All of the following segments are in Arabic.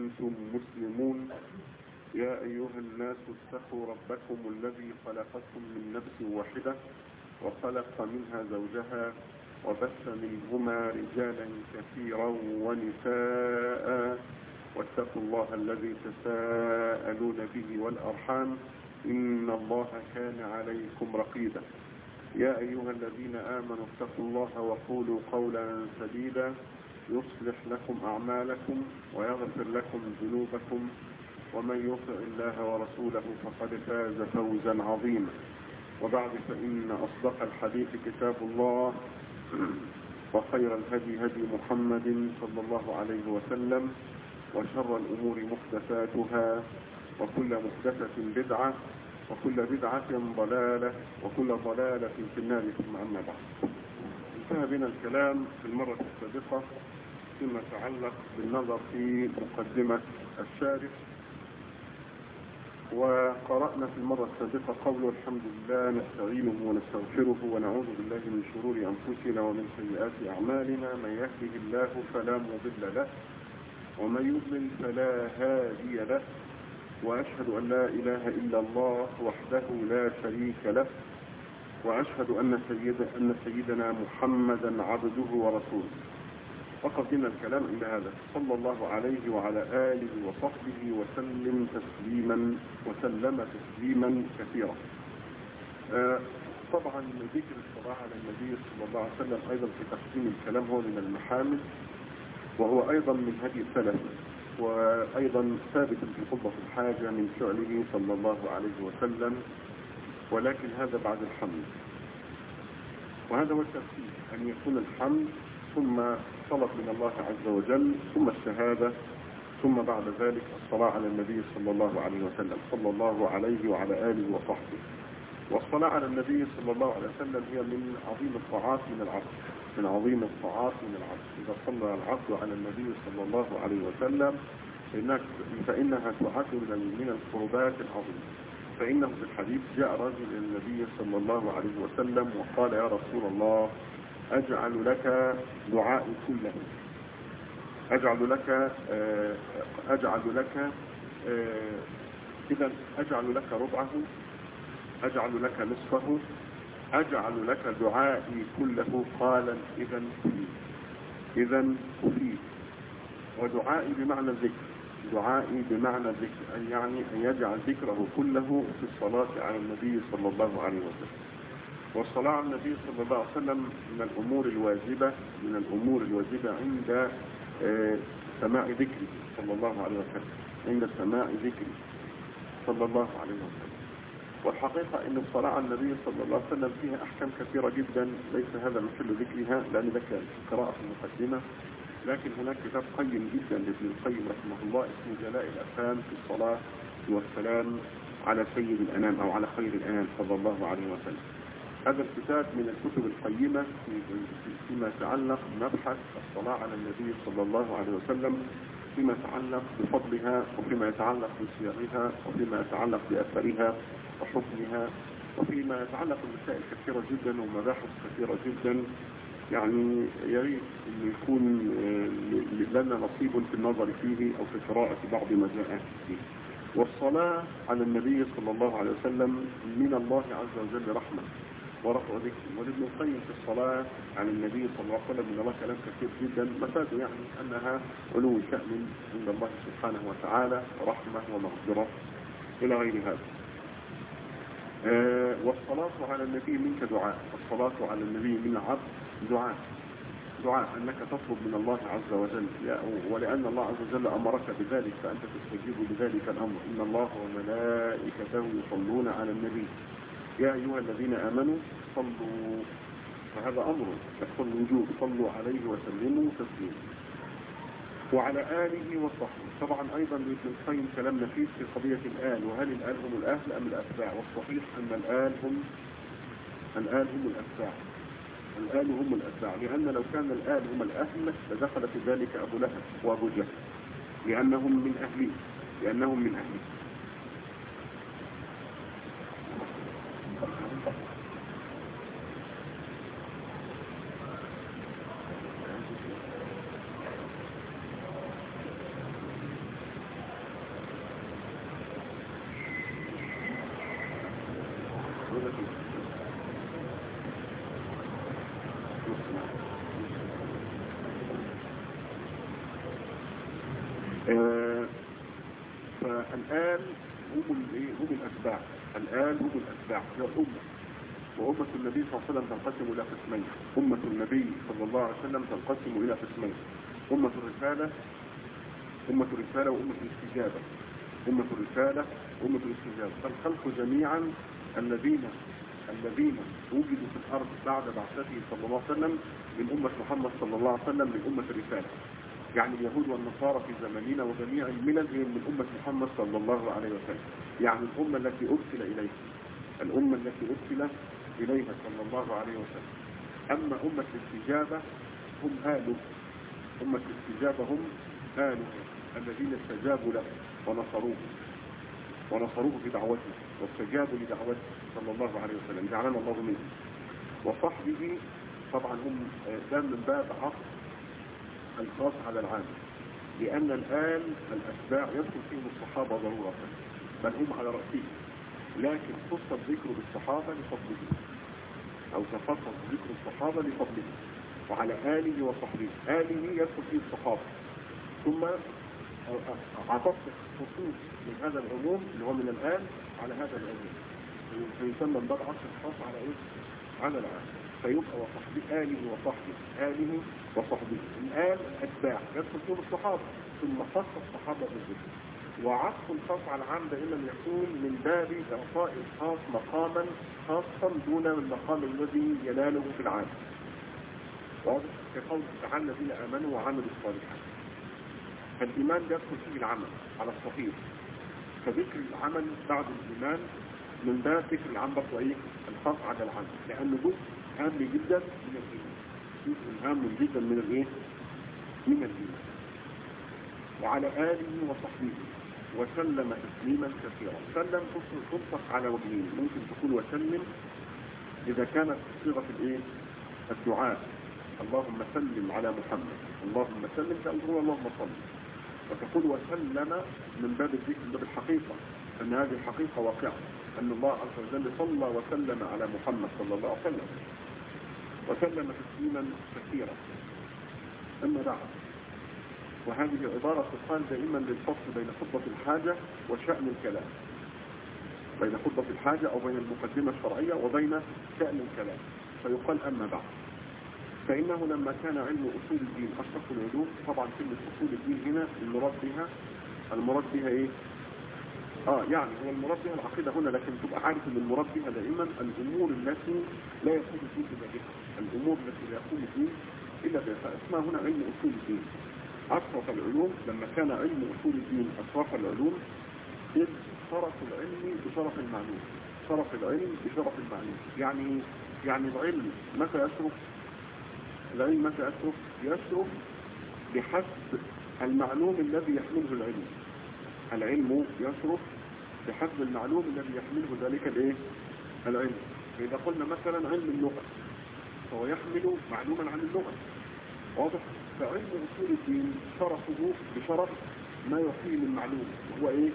وأنتم مسلمون. يا أيها الناس اتقوا ربكم الذي خلقكم من نفس واحدة وخلق منها زوجها وبث منهما رجالا كثيرا ونساء واتقوا الله الذي تساءلون به والأرحام إن الله كان عليكم رقيبا. يا أيها الذين آمنوا اتقوا الله وقولوا قولا سديدا يصلح لكم أعمالكم ويغفر لكم ذنوبكم ومن يطع الله ورسوله فقد فاز فوزا عظيما. وبعد فإن أصدق الحديث كتاب الله وخير الهدي هدي محمد صلى الله عليه وسلم وشر الأمور محدثاتها وكل محدثة بدعة وكل بدعة ضلالة وكل ضلالة في النار ثم أما بعد. انتهى بنا الكلام في المرة السابقة فيما يتعلق بالنظر في مقدمة الشارح، وقرأنا في المرة السابقة قوله الحمد لله نستعينه ونستغفره ونعوذ بالله من شرور أنفسنا ومن سيئات أعمالنا من يهده الله فلا مضل له ومن يضلل فلا هادي له، وأشهد أن لا إله إلا الله وحده لا شريك له، وأشهد أن سيدنا محمدا عبده ورسوله. وقضينا الكلام إلى هذا صلى الله عليه وعلى آله وصحبه وسلم تسليما كثيرا. طبعا ذكر الصلاة على النبي صلى الله عليه وسلم أيضا في تقسيم الكلام هو من المحامد، وهو أيضا من هدي السلف، وأيضا ثابت في خطبة الحاجة من فعله صلى الله عليه وسلم، ولكن هذا بعد الحمد. وهذا هو الترتيب، أن يكون الحمد ثم طلب من الله عز وجل ثم الشهادة ثم بعد ذلك الصلاة على النبي صلى الله عليه وسلم صلى الله عليه وعلى آله وصحبه. والصلاة على النبي صلى الله عليه وسلم هي من عظيم الطاعات من العبد، من عظيم الطاعات من العبد. إذا صلى العبد على النبي صلى الله عليه وسلم فإنها تعد من القربات العظيمة. فإنه في الحديث جاء رجل إلى النبي صلى الله عليه وسلم وقال يا رسول الله أجعل لك دعائي كله، أجعل لك ربعه، أجعل لك نصفه، أجعل لك دعائي كله. قال إذن كفيت. ودعائي بمعنى الذكر، دعائي بمعنى الذكر أن يعني أن يجعل ذكره كله في الصلاة على النبي صلى الله عليه وسلم. والصلاة على النبي صلى الله عليه وسلم من الأمور الواجبة عند سماع ذكره صلى الله عليه وسلم، عند سماع ذكره صلى الله عليه وسلم. والحقيقة أن الصلاة على النبي صلى الله عليه وسلم فيها أحكام كثيرة جدا، ليس هذا محل ذكرها لأن ذكر قراءة المقدمة، لكن هناك كتاب قيم جدا لابن القيم رحمه الله اسمه جلاء الأفهام في الصلاة والسلام على سيد الأنام أو على خير الأنام صلى الله عليه وسلم. هذا الكتاب من الكتب القيمة فيما يتعلق بمبحث الصلاة على النبي صلى الله عليه وسلم، فيما يتعلق بفضلها وفيما يتعلق بصيغها وفيما يتعلق بأثرها وحكمها وفيما يتعلق بمسائل كثيرة جدا ومباحث كثيرة جدا. يعني يريد أن يكون لنا نصيب في النظر فيه أو في قراءة بعض ما جاء فيه. والصلاة على النبي صلى الله عليه وسلم من الله عز وجل رحمة ورفع ذكر. ولابن القيم في الصلاة على النبي صلى الله عليه وسلم من الله كلام كثير جدا، مفاده يعني أنها علو شأن عند الله سبحانه وتعالى ورحمة ومغفرة إلى غير هذا. والصلاة على النبي منك دعاء، الصلاة على النبي من العبد دعاء أنك تطلب من الله عز وجل، ولأن الله عز وجل أمرك بذلك فأنت تستجيب لذلك الأمر. إن الله وملائكته يصلون على النبي يا أيها الذين آمنوا صلوا، فهذا أمر يحصل الوجوب، صلوا عليه وسلموا تسليما. وعلى آله وصحبه. طبعا أيضا ابن القيم كلام نفيس في قضية الآل، وهل الآل هم الأهل أم الأتباع؟ والصحيح أن الآل هم الأتباع، الآل هم الأتباع، لأن لو كان الآل هم الأهل لدخل في ذلك أبو لهب وأبو جهل لأنهم من أهله. فالآن هم الأتباع. الآن هم الأتباع هي الأمة. وأمة النبي صلى الله عليه وسلم تنقسم إلى قسمين. أمة النبي صلى الله عليه وسلم تنقسم إلى قسمين: أمة الرسالة وأمة الاستجابة. أمة الرسالة وأمة الاستجابة. فالخلق جميعا الذين وجدوا في الأرض بعد بعثته صلى الله عليه وسلم من أمة محمد صلى الله عليه وسلم من أمة الرسالة. يعني اليهود والنصارى في زماننا وجميع الملل هي من أمة محمد صلى الله عليه وسلم. يعني الأمة التي أرسل إليها صلى الله عليه وسلم. أما أمة الاستجابة هم آله. أمة الاستجابة هم آله الذين استجابوا له ونصروه في دعوته واستجابوا لدعوته صلى الله عليه وسلم، جعلنا الله منه. وصحبه طبعا هم ده من باب عطف الخاص على العام، لأن الآن الأتباع يدخل فيهم الصحابة ضرورة، بل هم على رأسهم، لكن خص الذكر بالصحابة لفضله، أو تخصص ذكر الصحابة لفضله، وعلى آله وصحبه. آله يدخل فيه الصحابة، ثم عطفت خصوص من هذا العموم اللي هو من الآن على هذا العموم، فيسمى من باب عطف الخاص على إيه؟ على العام. فيبقى وصحبه آله وصحبه. الآن الأتباع يدخل فيهم الصحابة، ثم خص الصحابة بالذكر. وعطف الخاص على العام دائما يكون من باب إعطاء الخاص مقاما خاصا دون المقام الذي يناله في العام. واضح؟ كقول تعالى الذين آمنوا وعملوا الصالحات. فالإيمان يدخل فيه العمل على الصحيح، فذكر العمل بعد الإيمان من باب ذكر العمل وإيه؟ الخاص على العمل، لأنه جزء هام جدا من الإيمان، جزء هام جدا من الإيه؟ من الإيمان. وعلى آله وصحبه وسلم تسليما كثيرا. سلم تطلق على وجهين، ممكن تكون وسلم إذا كانت صيغة الإيه؟ الدعاء، اللهم سلم على محمد، اللهم سلم، تقول اللهم صل، وتقول وسلم من باب الذكر، من باب الحقيقة، أن هذه الحقيقة واقعة، أن الله عز وجل صلى وسلم على محمد صلى الله عليه وسلم، وسلم تسليما كثيرا. أما بعد، وهذه عبارة تقال دائما للفصل بين خطبة الحاجة وشأن الكلام، بين خطبة الحاجة أو بين المقدمة الشرعية وبين شأن الكلام، فيقال أما بعد. فإنه لما كان علم أصول الدين أشرف العلوم، طبعا كلمة أصول الدين هنا المراد بها إيه؟ يعني هو المراد بها العقيدة هنا، لكن تبقى عارف أن المراد بها دائما الأمور التي لا يقوم الدين إلا بها، الأمور التي لا يقوم الدين إلا بها، فاسمها هنا علم أصول الدين. أشرف العلوم لما كان علم أصول الدين أشرف العلوم، إذ شرف العلم بشرف المعلوم، شرف العلم بشرف المعلوم. يعني العلم متى يشرف؟ العلم متى يشرف؟ يشرف بحسب المعلوم الذي يحمله العلم. العلم يشرف بحسب المعلوم الذي يحمله ذلك الايه؟ العلم. فإذا قلنا مثلا علم اللغة فهو يحمل معلوما عن اللغة، واضح؟ فعلم أصول الدين شرفه بشرف ما يعطيه من معلوم، وهو ايه؟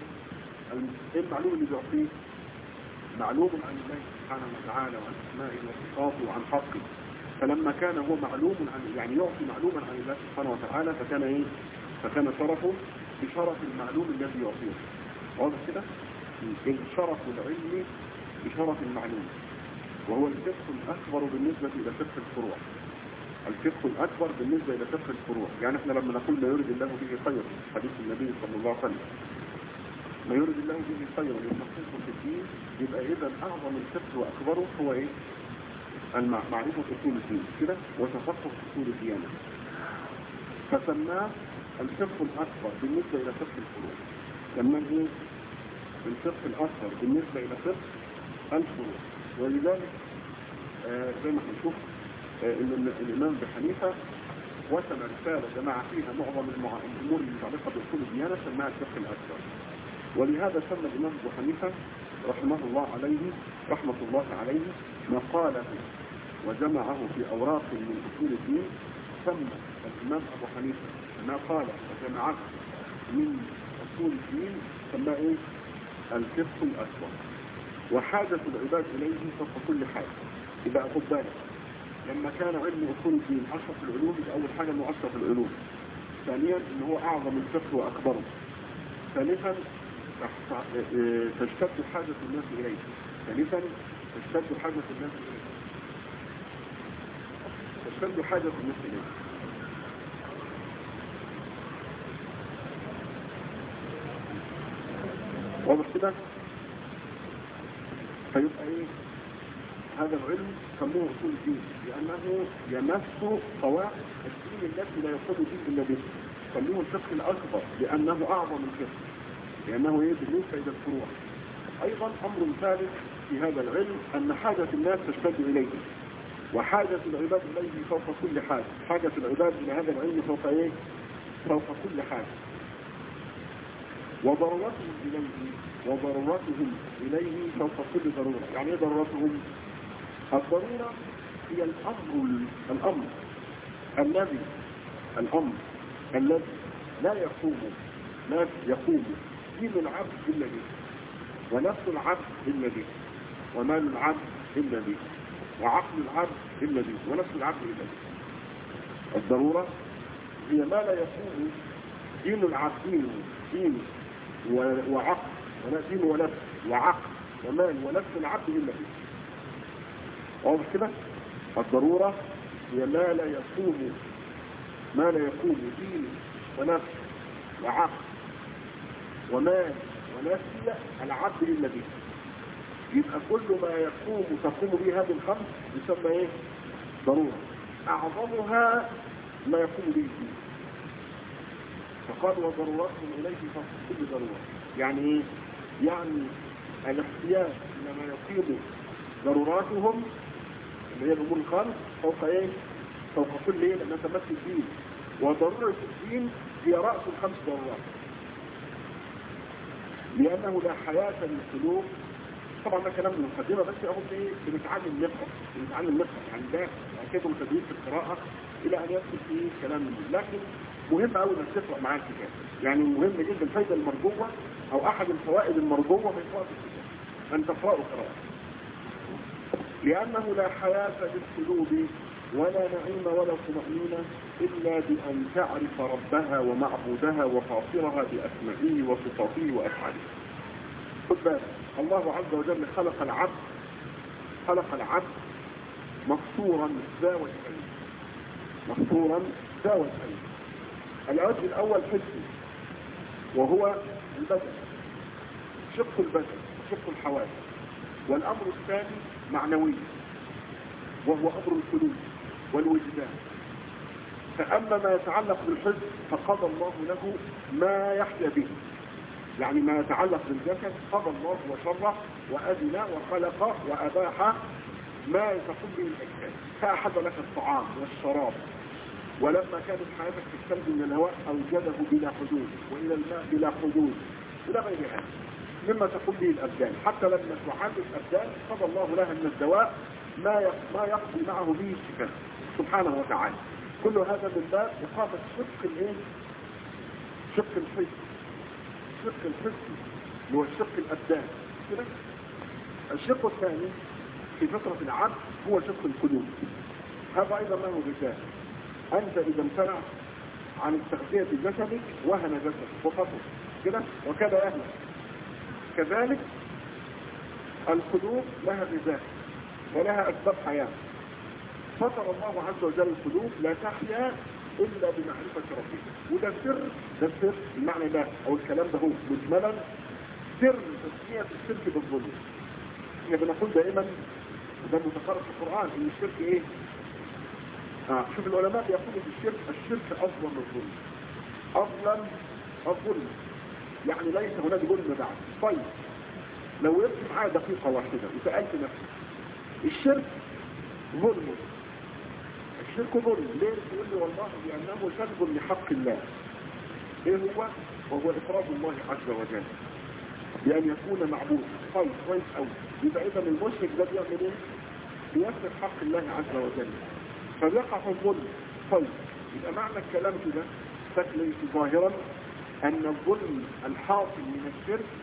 المعلوم اللي يعطيه معلوم عن الله سبحانه وتعالى وعن اسمائه وصفاته وعن حقه. فلما كان هو معلوم عن، يعني يعطي معلوما عن الله سبحانه وتعالى، فكان ايه؟ فكان شرفه بشرف المعلوم الذي يعطيه. واضح كده؟ شرف العلم بشرف المعلوم، وهو الفقه الأكبر بالنسبة إلى فقه الفروع. الفقه الأكبر بالنسبة إلى فقه الفروع، يعني احنا لما نقول ما يريد الله به خير، حديث النبي صلى الله عليه وسلم، ما يريد الله به خير يفقهه في الدين، يبقى إذا أعظم الفقه وأكبره هو إيه؟ معرفة أصول الدين كده، وتفقه أصول الديانة، فسماه الفقه الأكبر بالنسبة إلى فقه الفروع. سماه إيه؟ الفقه الأكبر بالنسبة إلى فقه الفروع. ولذلك زي ما هنشوف إن الإمام أبي حنيفة وسم رسالة جمع فيها معظم الأمور المتعلقة بأصول الديانة، سماها الفقه الأكبر. ولهذا سمى الإمام أبو حنيفة رحمه الله عليه مقاله وجمعه في أوراق من أصول الدين، سمى الإمام أبو حنيفة ما قال وجمعه من أصول الدين، سماه إيه؟ الفقه الأكبر. وحاجة العباد إليه فوق كل حاجة. إذا أخذ بالك لما كان علم أصول الدين أشرف العلوم، أول حاجة أنه أشرف العلوم، ثانيا ان هو اعظم الفقه واكبره. ثالثا تشتد حاجة الناس اليه. ثالثا تشتد حاجة الناس اليه. تشتد حاجة الناس اليه. واضح كده؟ فيبقى ايه هذا العلم سموه اصول الدين، لانه يمس قواعد الدين التي لا يقوم الدين الا به. سموه الفقه الاكبر لانه اعظم الفقه، لانه ايه بالنسبه الى الفروع. ايضا امر ثالث في هذا العلم ان حاجه الناس تشتد اليه، وحاجه العباد اليه فوق كل حاجه. حاجه العباد الى هذا العلم فوق ايه؟ فوق كل حاجه. وضرورتهم إليه فوق كل ضرورة. يعني ايه ضرورتهم؟ الضرورة هي الأمر الذي لا يقوم دين العبد إلا به، ونفس العبد إلا به، ومال العبد إلا به، وعقل العبد إلا به، ونفس العبد إلا به. الضرورة هي ما لا يقوم دين العبد دين وعقل، ولا دين ونفس وعقل ومال ونفس العبد إلا به. واضح كده؟ الضرورة هي ما لا يقوم دين ونفس وعقل ومال ونفس العبد إلا به. يبقى كل ما تقوم به هذه الخمس يسمى ايه؟ ضرورة. أعظمها ما يقوم به الدين. فقال وضرورتهم إليه فوق كل ضرورة. يعني ايه؟ يعني الاحتياج إلى ما يقيم ضروراتهم اللي هي الأمور الخمس فوق ايه؟ فوق كل ايه؟ لأنها تمثل الدين. وضرورة الدين هي رأس الخمس ضرورات، لأنه لا حياة للسلوك. طبعا ده كلام من المقدمة، بس اهو ايه؟ بنتعلم نقرأ يعني ده كده تدريب في القراءة إلى أن يدخل فيه كلام من. لكن مهم قوي انك تقرأ معاه الكتاب. يعني مهم جدا الفائدة المرجوة أو أحد الفوائد المرجوة من قراءة الكتاب أن تقرأه قراءة، لأنه لا حياة للقلوب ولا نعيم ولا طمأنينة إلا بأن تعرف ربها ومعبودها وفاطرها بأسمائه وصفاته وأفعاله. خد بالك، الله عز وجل خلق العبد مفطورا ذا وجهين. الوجه الأول حسي وهو البدن، شق البدن وشق الحواس. والأمر الثاني معنوي وهو أمر القلوب والوجدان. فأما ما يتعلق بالحس فقضى الله له ما يحيا به، يعني ما يتعلق بالجسد قضى الله وشرع وأذن وخلق وأباح ما تقوم به الأجساد. فأحد لك الطعام والشراب، ولما كانت حياتك تستلزم من الهواء أوجده بلا حدود، وإلى الماء بلا حدود، إلى غير هذا مما تقوم به الأبدان. حتى لما تعاد الأبدان قضى الله لها من الدواء ما يقضي معه به الشفاء سبحانه وتعالى. كل هذا من باب إقامة شق الحس اللي هو الشق الأبدان كده. الشق الثاني في فطرة العبد هو شق القلوب. هذا أيضا له غذاء. أنت إذا امتنع عن التغذية بجسدك وهن جسدك وفطر كده وكذا أهلك. كذلك القلوب لها غذاء ولها أسباب حياة. فطر الله عز وجل القلوب لا تحيا إلا بمعرفة ربك. وده سر المعنى ده أو الكلام ده هو مجملا سر تسمية الشرك بالظلم. احنا بنقول دائما وده متقرر في القرآن ان الشرك ايه؟ شوف العلماء بيقولوا في الشرك أفضل من الظلم. أفضل الظلم يعني ليس هناك ظلم بعد. طيب لو يبقى معايا دقيقة واحدة وسألت نفسي الشرك ظلم ليه؟ تقول لي والله لأنه سلب لحق الله. ايه هو؟ وهو إفراد الله عز وجل بأن يكون معبود. طيب كويس قوي. يبقى إذا المشرك ده بيعمل ايه؟ بيسلب حق الله عز وجل فبيقع في الظلم. طيب يبقى معنى الكلام كده شكل ظاهرا أن الظلم الحاصل من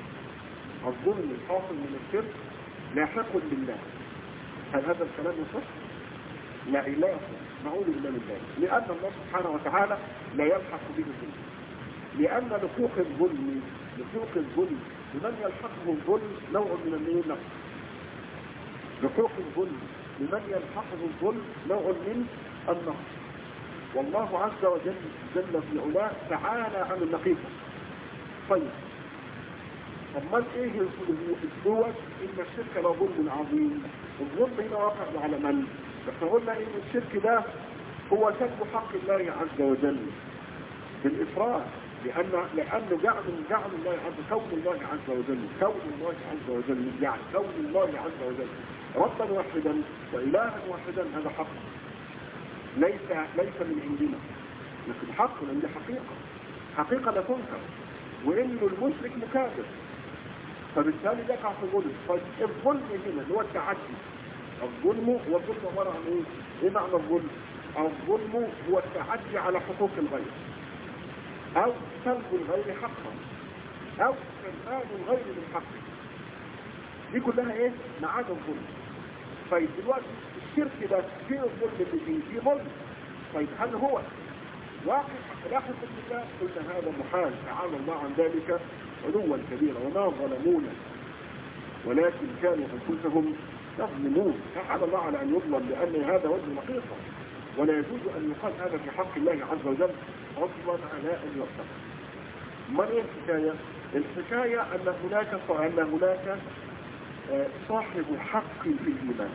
الشرك لاحق بالله. هل هذا الكلام يصح؟ لا إله نعوذ بالله من ذلك، لأن الله سبحانه وتعالى لا يلحق به الظلم، لأن لحوق الظلم لمن يلحقه الظلم نوع من النقص. لحوق الظلم لمن يلحقه الظلم نوع من النقص، والله عز وجل جل في علاه تعالى عن النقيصة. طيب أمال إيه هو إن الشرك لظلم عظيم؟ الظلم هنا واقع على من؟ احنا قلنا إن الشرك ده هو سلب حق الله عز وجل بالإفراد، لأنه جعل الله كون الله عز وجل يعني كون الله عز وجل ربا واحدا وإلها واحدا، هذا حق ليس من عندنا، لكن حق، لأن دي حقيقة لا تنكر، وإنه المشرك مكافر، فبالتالي يقع في ظلم. فالظلم هنا اللي هو التعدي. الظلم عبارة عن ايه؟ ايه معنى الظلم؟ الظلم هو التعدي على حقوق الغير، او سلب الغير حقا، او استنفاذ الغير من حقه. دي كلها ايه؟ معاد الظلم. طيب دلوقتي الشرك ده فيه الظلم اللي فيه ظلم. طيب هل هو واقع لا حقوق الله؟ قلنا هذا محال، تعالى الله عن ذلك علوا كبيرا. وما ظلمونا ولكن كانوا انفسهم يظلمون. تعالى الله على ان يظلم، لان هذا وجه نقيصه، ولا يجوز ان يقال هذا في حق الله عز وجل اصلا على ان يرتقى. ما ايه الحكايه؟ الحكايه ان هناك صاحب حق في الايمان.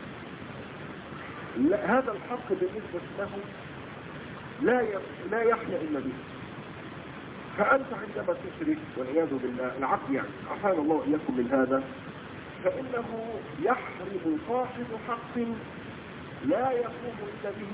هذا الحق بالنسبه له لا يحيا الا به. فأنت عندما تشرك والعياذ بالله العقل يعني عافانا الله وإياكم من هذا، فإنه يحرم صاحب حق لا يقوم إلا به،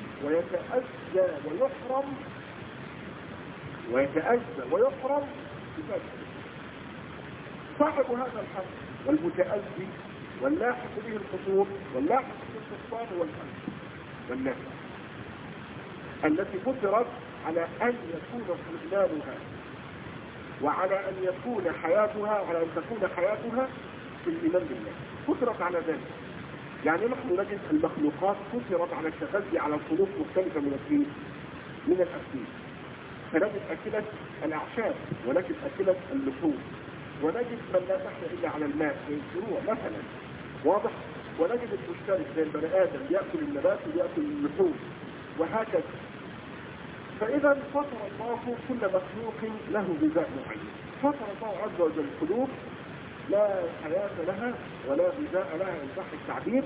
ويتأذى ويحرم بذلك. صاحب هذا الحق والمتأذي واللاحق به الخطور واللاحق بالسلطان والنفع التي فترت على أن يكون استغلالها وعلى أن يكون حياتها، على أن تكون حياتها في الإيمان بالله، فترت على ذلك. يعني نحن نجد المخلوقات فترت على التغذي على صنوف مختلفة من الأكل، فنجد أكلة الأعشاب، ونجد أكلة اللحوم، ونجد من لا تحيا إلا على الماء زي الزروع مثلا، واضح؟ ونجد المشترك زي البني آدم يأكل النبات ويأكل اللحوم، وهكذا. فإذا فطر الله كل مخلوق له غذاء معين. فطر الله عز وجل القلوب لا حياة لها ولا غذاء لها إن صح التعبير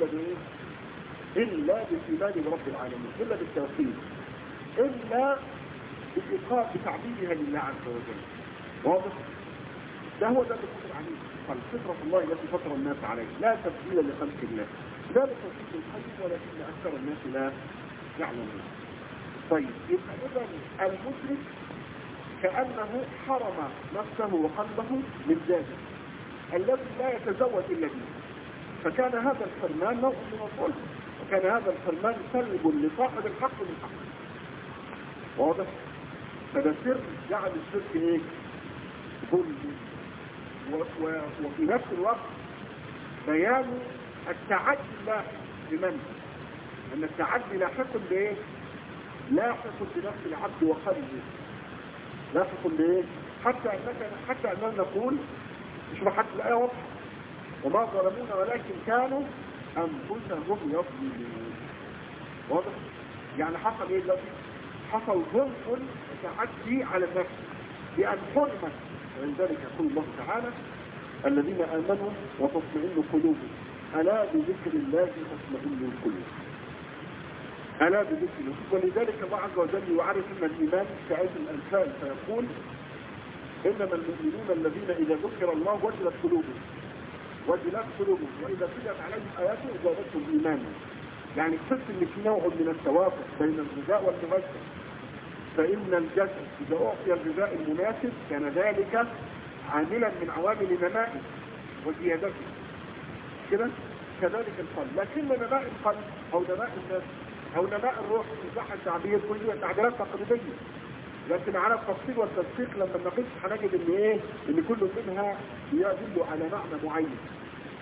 إلا بالإيمان برب العالمين، إلا بالتوحيد، إلا بتعبيدها لله عز وجل. واضح؟ ده هو ده اللي فطر عليه. فالفطرة الله التي فطر الناس عليه لا تبديل لخلق الله، لا لتوحيد الخلق، ولكن أكثر الناس لا يعلمون. طيب يبقى إذا المشرك كأنه حرم نفسه وقلبه من ذاته الذي لا يتزوج إلا به، فكان هذا الحرمان نوع من الظلم، وكان هذا الحرمان سلب لصاحب الحق من حقه. واضح؟ فده سر جعل الشرك ايه؟ ظلم. وفي نفس الوقت بيان التعدي اللاحق لمن؟ أن التعدي لاحق بايه؟ لاحق بنفس العبد وقلبه، لاحق بايه؟ حتى اننا نقول مش حتى الآية واضحة، وما ظلمونا ولكن كانوا أنفسهم يظلمون. واضح؟ يعني حصل ايه دلوقتي؟ حصل ظلم وتعدي على النفس بأن حرمت. ولذلك يقول الله تعالى: الذين آمنوا وتطمئن قلوبهم ألا بذكر الله تطمئن القلوب. ألا بذكر الله. ولذلك الله عز وجل يعرف أن الإيمان كآية الأنفال فيقول: إنما المؤمنون الذين إذا ذكر الله وجلت قلوبهم وإذا تليت عليهم آياته زادتهم إيمانا. يعني تحس ان في نوع من التوافق بين الغذاء والمغذى. فإن الجسد إذا أعطي الغذاء المناسب كان ذلك عاملا من عوامل نمائه وزيادته. كده كذلك القلب، لكن نماء القلب أو نماء النفس أو نماء الروح في صح التعبير كلها تعبيرات تقليدية، لكن على التفصيل والتدقيق لما نقيس هنجد ان كل منها يدل على معنى معين.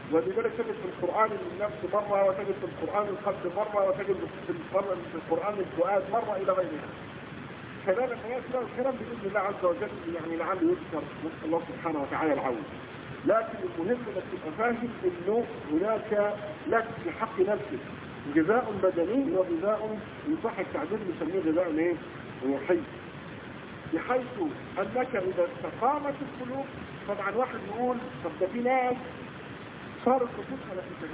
ولذلك تجد في القرآن النفس مرة، وتجد في القرآن القلب مرة، وتجد في القرآن الفؤاد مرة إلى غيرها. كذلك يأتي الكلام بإذن الله عز وجل يعني لعله يذكر، نسأل الله سبحانه وتعالى العون. لكن المهم انك تبقى فاهم انه هناك لك في حق نفسك غذاء بدني وغذاء يصح التعبير نسميه غذاء ايه؟ روحي. بحيث انك اذا استقامت القلوب، طبعا واحد يقول طب ده في ناس صارت نفوسها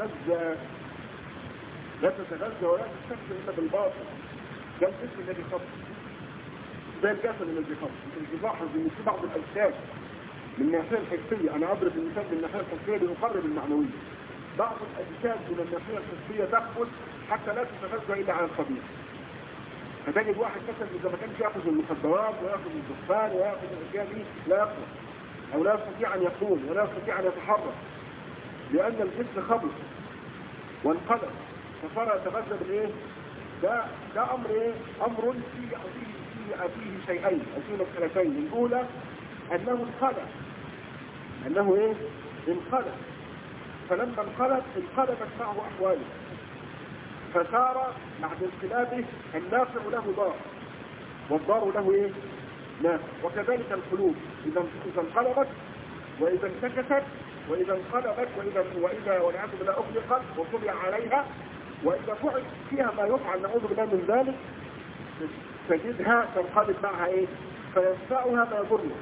لا تتغذى ولا تستكثر الا بالباطل. ده الجسم الذي خط، ده الجسد الذي خط. انت مش تلاحظ ان في بعض الاجساد من الناحيه الحسيه، انا اضرب المثال من الناحيه الحسيه لأقرب المعنويه. بعض الاجساد من الناحيه الحسيه تخبث حتى لا تتغذى الا على الخبيث. فتجد واحد مثلا اذا ما كانش ياخذ المخدرات وياخذ الدخان وياخذ الاشياء دي لا يقوم، او لا يستطيع ان يقوم ولا يستطيع ان يتحرك، لان الجسم خبث وانقلب فصار يتغذى بالايه؟ ده امر ايه؟ امر فيه شيئين او فيه مسألتين. الاولى انه انه ايه؟ انقلب. فلما انقلبت معه احواله، فصار بعد انقلابه النافع له ضار والضار له ايه؟ نافع. وكذلك القلوب اذا انقلبت واذا انتكست واذا انقلبت واذا والعياذ بالله اغلقت وطبع عليها، واذا فعل فيها ما يفعل نعوذ بالله من ذلك، تجدها تنقلب معها ايه؟ فينفعها ما يضرها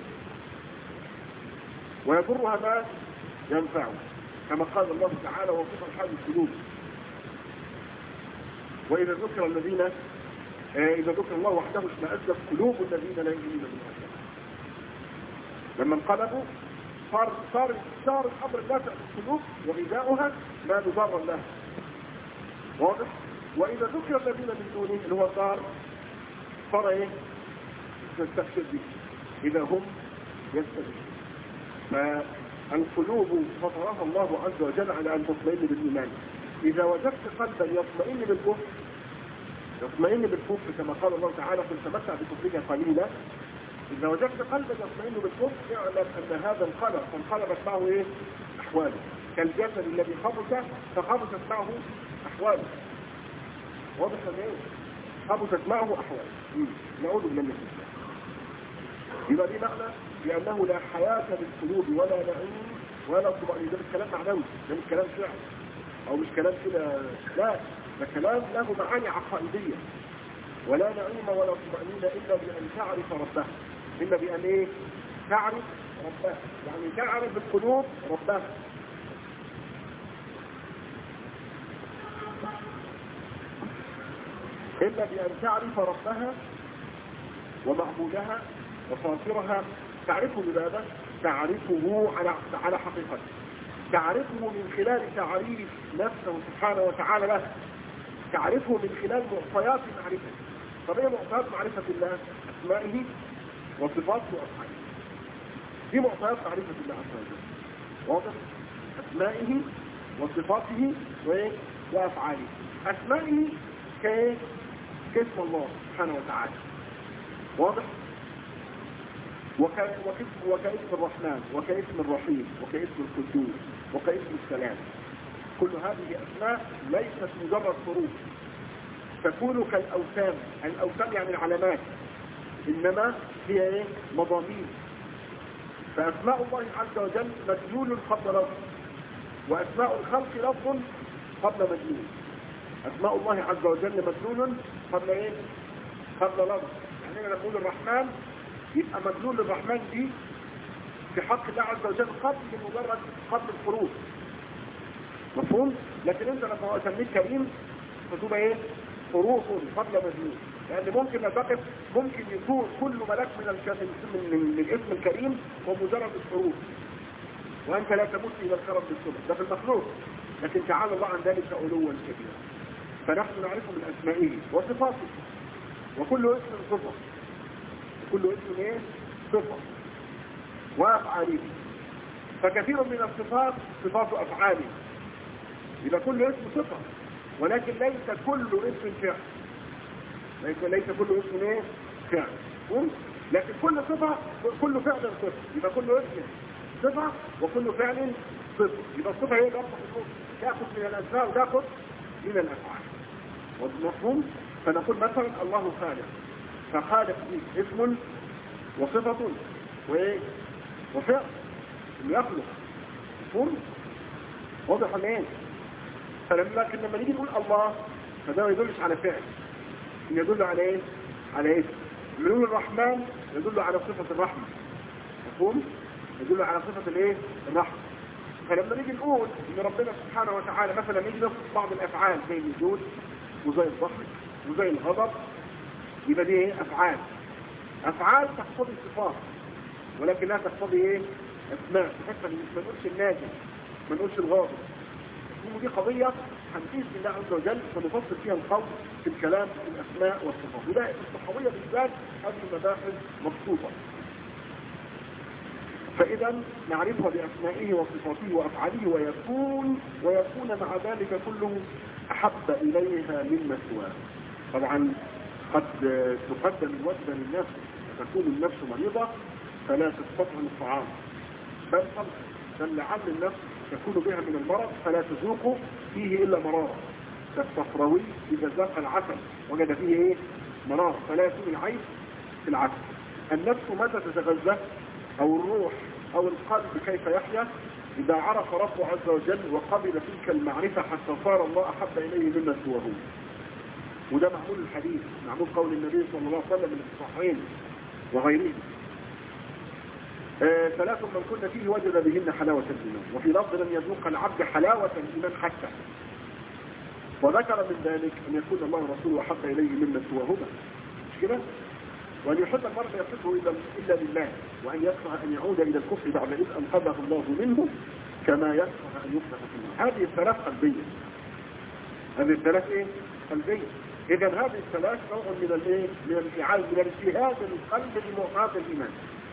ويضرها ما ينفعها، كما قال الله تعالى وصف حال القلوب. واذا ذكر الله وحده اشمئزت قلوب الذين لا يؤمنون بالآخرة. لما انقلبوا صار الامر النافع في القلوب وغذاؤها ما ضار الله. واضح؟ واذا ذكر الذين من دونه اللي هو صار ايه؟ تستبشر به اذا هم يستبشرون. فالقلوب فطرها الله عز وجل على ان تطمئن بالايمان. اذا وجدت قلبا يطمئن بالكفر كما قال الله تعالى قل تمتع بكفرك قليلا، اذا وجدت قلبا يطمئن بالكفر اعلم ان هذا فانقلبت معه ايه؟ احواله، كالجسد الذي فخبثت معه احواله. واضح ولا ايه؟ خبثت معه احواله. نعوذ بالله من الشيطان. يبقى دي معنى لانه لا حياه للقلوب ولا نعيم ولا طمأنينة. ده مش كلام معنوي، ده مش كلام شعر او مش كلام كده، لا، ده كلام له معاني عقائديه. ولا نعيم ولا طمأنينة الا بان تعرف ربها. الا بان ايه؟ تعرف ربها، يعني تعرف القلوب ربها. إلا بأن تعرف ربها ومعبودها وفاطرها. تعرفه بماذا؟ تعرفه على حقيقته، تعرفه من خلال تعريف نفسه سبحانه وتعالى له، تعرفه من خلال معطيات معرفته. طب ايه معطيات معرفة الله؟ أسمائه وصفاته وأفعاله. دي معطيات معرفة الله عز وجل. واضح؟ أسمائه وصفاته وأفعاله. أسمائه كاسم الله سبحانه وتعالى. واضح؟ وكاسم الرحمن وكاسم الرحيم وكاسم القدوس وكاسم السلام. كل هذه أسماء ليست مجرد حروف تكون كالأوسام. الأوسام يعني العلامات، إنما هي ايه؟ مضامين. فأسماء الله عز وجل مدلول قبل لفظ، وأسماء الخلق لفظ قبل مدلول. أسماء الله عز وجل مدلول قبل ايه؟ قبل لفظ. يعني أنا نقول الرحمن يبقى مدلول الرحمن دي في حق الله عز وجل قبل الحروف. مفهوم؟ لكن انت لما اسميك كريم فتبقى ايه؟ حروف قبل مدلول. لان ممكن يكون كل ملك من الاسم الكريم هو مجرد الحروف، وانت لا تمت الى الكرم بالسنة. ده في المخلوق، لكن تعالى الله عن ذلك علوا كبيرا. فنحن نعرفه من اسمائه وصفاته، وكل اسم صفة، وكل اسم ايه؟ صفة. وافعاله، فكثير من الصفات صفات افعاله. يبقى كل اسم صفة، ولكن ليس كل اسم فعل. ليس كل اسم ايه؟ فعل. لكن كل صفة، كل فعل صفة. يبقى كل اسم صفة وكل فعل صفة، يبقى الصفة هي تأخذ من الأسماء وتأخذ من الأفعال. والمفهوم فنقول مثلا الله خالق، فخالق دي اسم وصفة وفعل يخلق. مفهوم؟ واضح ولا ايه؟ لكن لما نيجي نقول الله فده ما يدلش على فعل، يدل على ايه؟ على اسم. لما نقول الرحمن يدل على صفة الرحمة. مفهوم؟ يدل على صفة الايه؟ الرحمة. فلما نيجي نقول ان ربنا سبحانه وتعالى مثلا يجي نصف بعض الافعال زي الوجود وزي الضحك وزي الغضب، يبقى دي ايه؟ افعال. افعال تقتضي صفات ولكن لا تقتضي ايه؟ اسماء. تحس ما نقولش الناجم، ما نقولش الغاضب. ودي قضية هنقيس بالله عز وجل ونفصل فيها القول في الكلام في الاسماء والصفات. وده الصحوية بالذات هذه المباحث مبسوطة. فإذا نعرفها بأسمائه وصفاته وأفعاله ويكون مع ذلك كله أحب إليها مما سواه. طبعا قد تقدم الوجبة للنفس فتكون النفس مريضة فلا تستطعم الطعام، بل لعل النفس تكون بها من المرض فلا تذوق فيه إلا مرارة. كالصفراوي إذا ذاق العسل وجد فيه إيه؟ مرارة، فلا يكون العيش في العسل. النفس متى تتغذى أو الروح أو القلب كيف يحيا؟ إذا عرف ربه عز وجل وقبل تلك المعرفة حتى صار الله أحب إليه مما سواه. وده معمول الحديث، معمول قول النبي صلى الله عليه وسلم من الصحيحين وغيره. ثلاث من كن فيه وجد بهن حلاوة الإيمان، وفي لفظ لم يذوق العبد حلاوة الإيمان حتى. وذكر من ذلك أن يكون الله ورسوله أحب إليه مما سواهما. مش كده؟ وأن يحب المرء يصفه إلا لله، وأن يكره أن يعود إلى الكفر بعد إذ أنقذه الله منه كما يكره أن يقذف في النار. هذه الثلاث قلبية. هذه الثلاث إيه؟ قلبية. إذا هذه الثلاث نوع من الإيه؟ من الانفعال، من التهاب القلب بمعطيات الإيمان.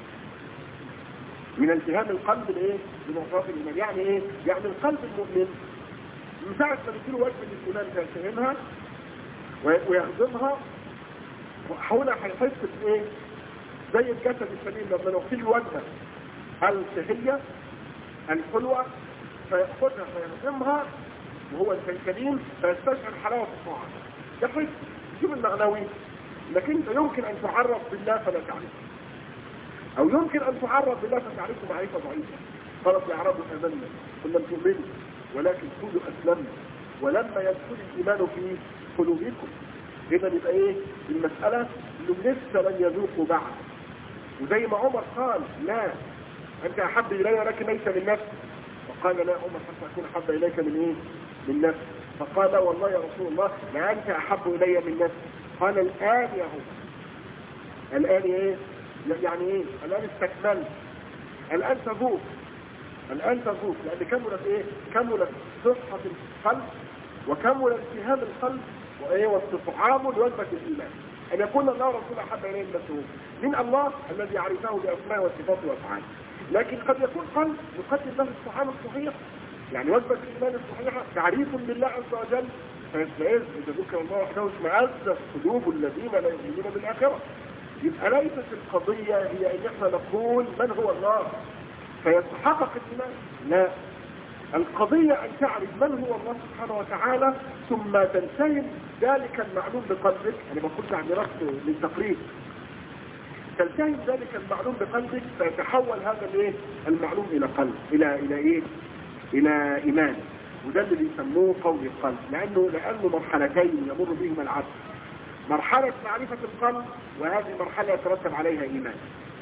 من التهاب القلب الإيه؟ بمعطيات الإيمان. يعني إيه؟ يعني القلب المؤمن من ساعة ما يجيله وجبة الإيمان يفهمها ويهضمها وحولها هيحس بإيه؟ زي الجسد السليم لما نعطيه الوجبة الشهية الحلوة فيأخذها فيهضمها وهو السليم فيستشعر حلاوة الطعام. يحس شوف المعنوي. لكن انت يمكن ان تعرف بالله فلا تعرف، او يمكن ان تعرف بالله فتعرفه معرفة ضعيفة. قالت يا عرب امنا قل لم تؤمنوا ولكن قولوا اسلمنا ولما يدخل الايمان في قلوبكم. اذا يبقى ايه المسألة؟ انه لسه لن يذوقوا بعد. وزي ما عمر قال لا انت احب الي ولكن ليس من نفسي، فقال لا عمر حتى اكون احب اليك من ايه؟ من نفسي. فقال والله يا رسول الله لا انت احب الي من نفسي. قال الان يا عمر. الان ايه؟ يعني ايه؟ الان استكملت، الان تذوق، الان تذوق. لان كملت ايه؟ كملت صحة القلب وكمل التهاب القلب وايه؟ واستطعام لوجبة الايمان. ان يكون الله ورسوله احب اليه من نفسه من الله الذي عرفه باسماء وصفاته وافعاله. لكن قد يكون قلب يقدم له الطعام الصحيح، يعني وجبة الإيمان الصحيحة تعريف بالله عز وجل فيستعز إذا ذكر الله وحده اشمئزت قلوب الذين لا يؤمنون بالآخرة. يبقى ليست القضية هي أن احنا نقول من هو الله فيتحقق الإيمان، لا. القضية أن تعرف من هو الله سبحانه وتعالى ثم تنتهي ذلك المعلوم بقلبك. أنا ما قلت عن رفض للتقريب. تنتهي ذلك المعلوم بقلبك فيتحول هذا الايه؟ المعلوم إلى قلب، إلى إيه؟ إلى إيمان. وده اللي بيسموه قول القلب، لأنه مرحلتين يمر بهما العبد. مرحلة معرفة القلب وهذه مرحلة يترتب عليها إيمان.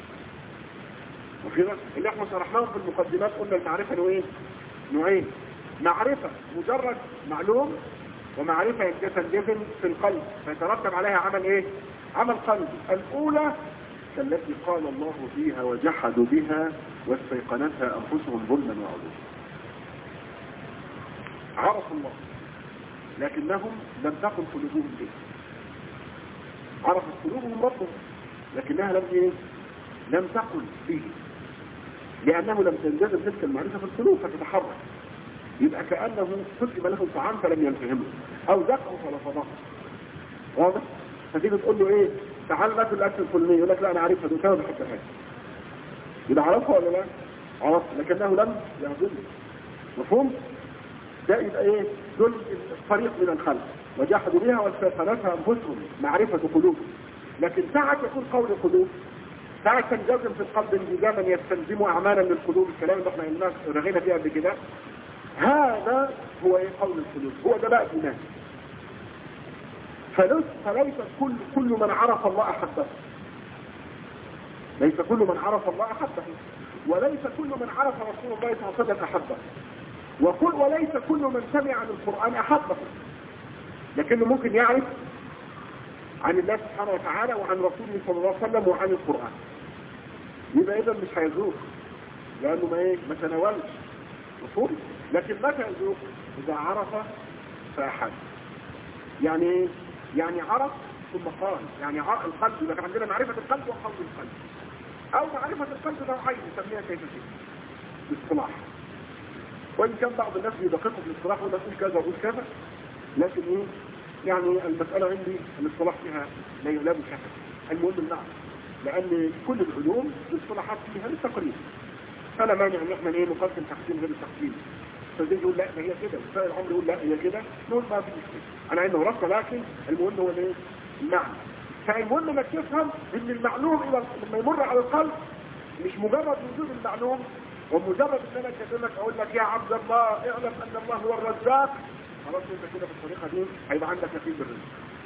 وفي اللي احنا شرحناه في المقدمات قلنا المعرفة نوعين. معرفة مجرد معلوم، ومعرفة يتجسد في القلب فيترتب عليها عمل ايه؟ عمل قلب. الأولى التي قال الله فيها وجحدوا بها واستيقنتها أنفسهم ظلما وعلوا. عرفوا الله لكنهم لم تكن قلوبهم به. عرفت قلوبهم ربهم لكنها لم تكن به، لأنه لم تنجذب تلك المعرفة في القلوب فتتحرك. يبقى كأنه قدم له طعام فلم ينفهمه أو ذاقه فلفظه. واضح؟ فتيجي تقول له ايه؟ تعال ناكل الأكل الفلاني، يقول لك لا أنا عارفها دي كما بحبها. يبقى عرفها ولا لا؟ عرف لكنه لم يهضمه. مفهوم؟ ده يبقى ايه؟ دول الفريق من الخلق وجحدوا بها واستيقنتها انفسهم معرفة قلوبهم. لكن ساعة يكون قول القلوب، ساعة تنجزم في القلب انجزاما يستلزم اعمالا للقلوب، الكلام اللي احنا قلناه رغينا فيه قبل كده، هذا هو ايه؟ قول القلوب، هو ده بقى الايمان. فليس كل من عرف الله احبه، ليس كل من عرف الله احبه، وليس كل من عرف رسول الله صلى الله عليه وسلم احبه، وليس كل من سمع عن القرآن احبه، لكنه ممكن يعرف عن الله سبحانه وتعالى وعن رسوله صلى الله عليه وسلم وعن القرآن، يبقى اذا مش هيذوق، لانه ما تناولش مفهوم. لكن متى يذوق؟ اذا عرف فاحب. يعني ايه؟ يعني عرف ثم قال، يعني القلب، يبقى عندنا معرفة القلب وقول القلب، او معرفة القلب نوعين نسميها كيف شئت باصطلاح، وان كان بعض الناس بيدققوا في الاصطلاح ويقول كذا ويقول كذا، لكن ايه؟ يعني المسألة عندي الاصطلاح فيها لا مشاكل، المهم المعنى، لان كل العلوم الاصطلاحات فيها للتقريب، فلا مانع ان احنا نقدم تقسيم غير التقسيم. فزي يقول لا ما هي كده، وسائر العمر يقول لا هي كده، نقول ما في مشكله، انا عندي راسه، لكن المهم هو الايه؟ المعنى. فالمهم انك تفهم ان المعلوم لما يمر على القلب مش مجرد وجود المعلوم، ومجرد ان انا اكلمك اقول لك يا عبد الله اعلم ان الله هو الرزاق، خلاص انت كده بالطريقه دي هيبقى عندك يقين بالرزق.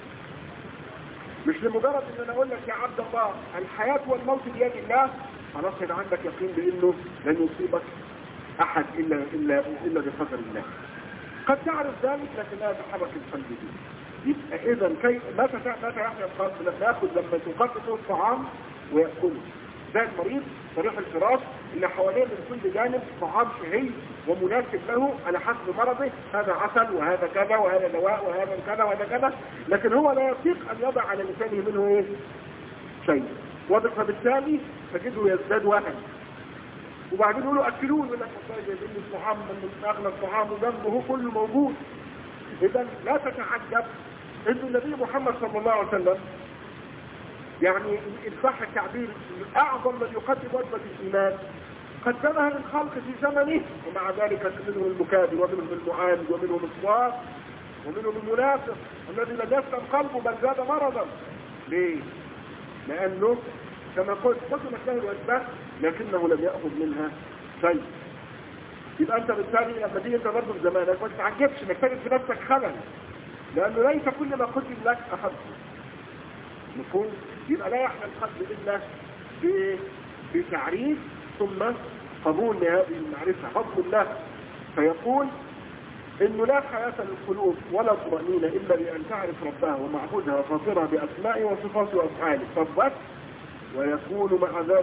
مش لمجرد ان انا اقول لك يا عبد الله الحياه والموت بيد الله، خلاص هيبقى عندك يقين بانه لن يصيبك احد الا بقدر الله. قد تعرف ذلك لكن لا يتحرك القلب به. يبقى اذا متى يحيى القلب؟ لما تقدمه الطعام ويأكله، زي المريض صريح الفراش اللي حواليه من كل جانب طعام شهي ومناسب له على حسب مرضه، هذا عسل وهذا كذا وهذا دواء وهذا كذا وهذا كذا، لكن هو لا يطيق ان يضع على لسانه منه ايه؟ شيء. فبالتالي تجده يزداد وهن، وبعدين يقولوا اكلون، يقول لك والله جايبين لي الطعام من اغلى الطعام وجنبه كله موجود. اذا لا تتعجب ان النبي محمد صلى الله عليه وسلم، يعني ان صح التعبير، اعظم من يقدم وجبه الايمان قدمها للخلق في زمنه، ومع ذلك منهم المكابر ومنهم المعاند ومنهم الصاد ومنهم المنافق الذي لم يسلم قلبه بل زاد مرضا. ليه؟ لانه كما قلت قدمت له الوجبات لكنه لم ياخذ منها شيء. يبقى انت بالتالي لما تيجي انت برضه في زمانك ما تتعجبش انك تجد في نفسك خلل، لانه ليس كل ما قدم لك اخذته. مفهوم؟ يبقى لا يحمل القلب الا بتعريف ثم قبول لهذه المعرفه، فضل الله. فيقول انه لا حياه للقلوب ولا طمأنينة الا بان تعرف ربها ومعبودها وفاطرها باسمائه وصفاته وافعاله، فبس ويكون